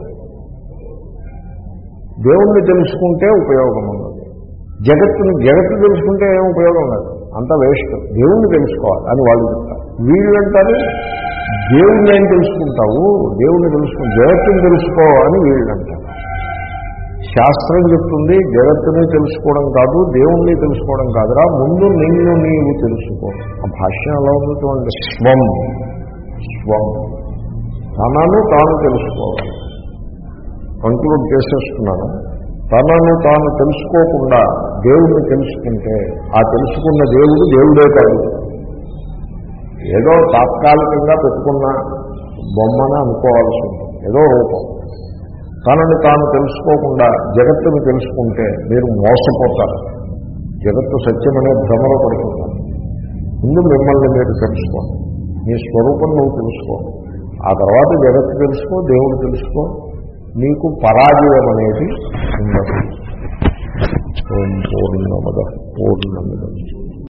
దేవుణ్ణి తెలుసుకుంటే ఉపయోగం ఉన్నది. జగత్తుని జగత్తు తెలుసుకుంటే ఏం ఉపయోగం లేదు, అంత వేస్ట్. దేవుణ్ణి తెలుసుకోవాలి అని వాళ్ళు చెప్తారు. వీళ్ళు అంటారు దేవుణ్ణి ఏం తెలుసుకుంటావు, దేవుణ్ణి తెలుసుకో, జగత్తుని తెలుసుకో అని వీళ్ళు అంటారు. శాస్త్రం చెప్తుంది జగత్తుని తెలుసుకోవడం కాదు, దేవుణ్ణి తెలుసుకోవడం కాదురా, ముందు నిన్ను నీవు తెలుసుకో. ఆ భాష్యం ఎలా ఉంది చూడండి. స్వం స్వం తనను తాను తెలుసుకోవాలి. కంక్లూడ్ చేసేస్తున్నాను. తనను తాను తెలుసుకోకుండా దేవుణ్ణి తెలుసుకుంటే ఆ తెలుసుకున్న దేవుడు దేవుడే కాదు, ఏదో తాత్కాలికంగా పెట్టుకున్న బొమ్మని అనుకోవాల్సి ఉంటుంది, ఏదో రూపం. తనని తాను తెలుసుకోకుండా జగత్తును తెలుసుకుంటే మీరు మోసపోతారు, జగత్తు సత్యమనే భ్రమలో పడుతున్నారు. ముందు మిమ్మల్ని మీరు తెలుసుకోండి, మీ స్వరూపం నువ్వు తెలుసుకో, ఆ తర్వాత జగత్తు తెలుసుకో, దేవుడు తెలుసుకో, నీకు పరాజయం అనేది ఉండదు. ఓం పూర్ణమద పూర్ణమిదం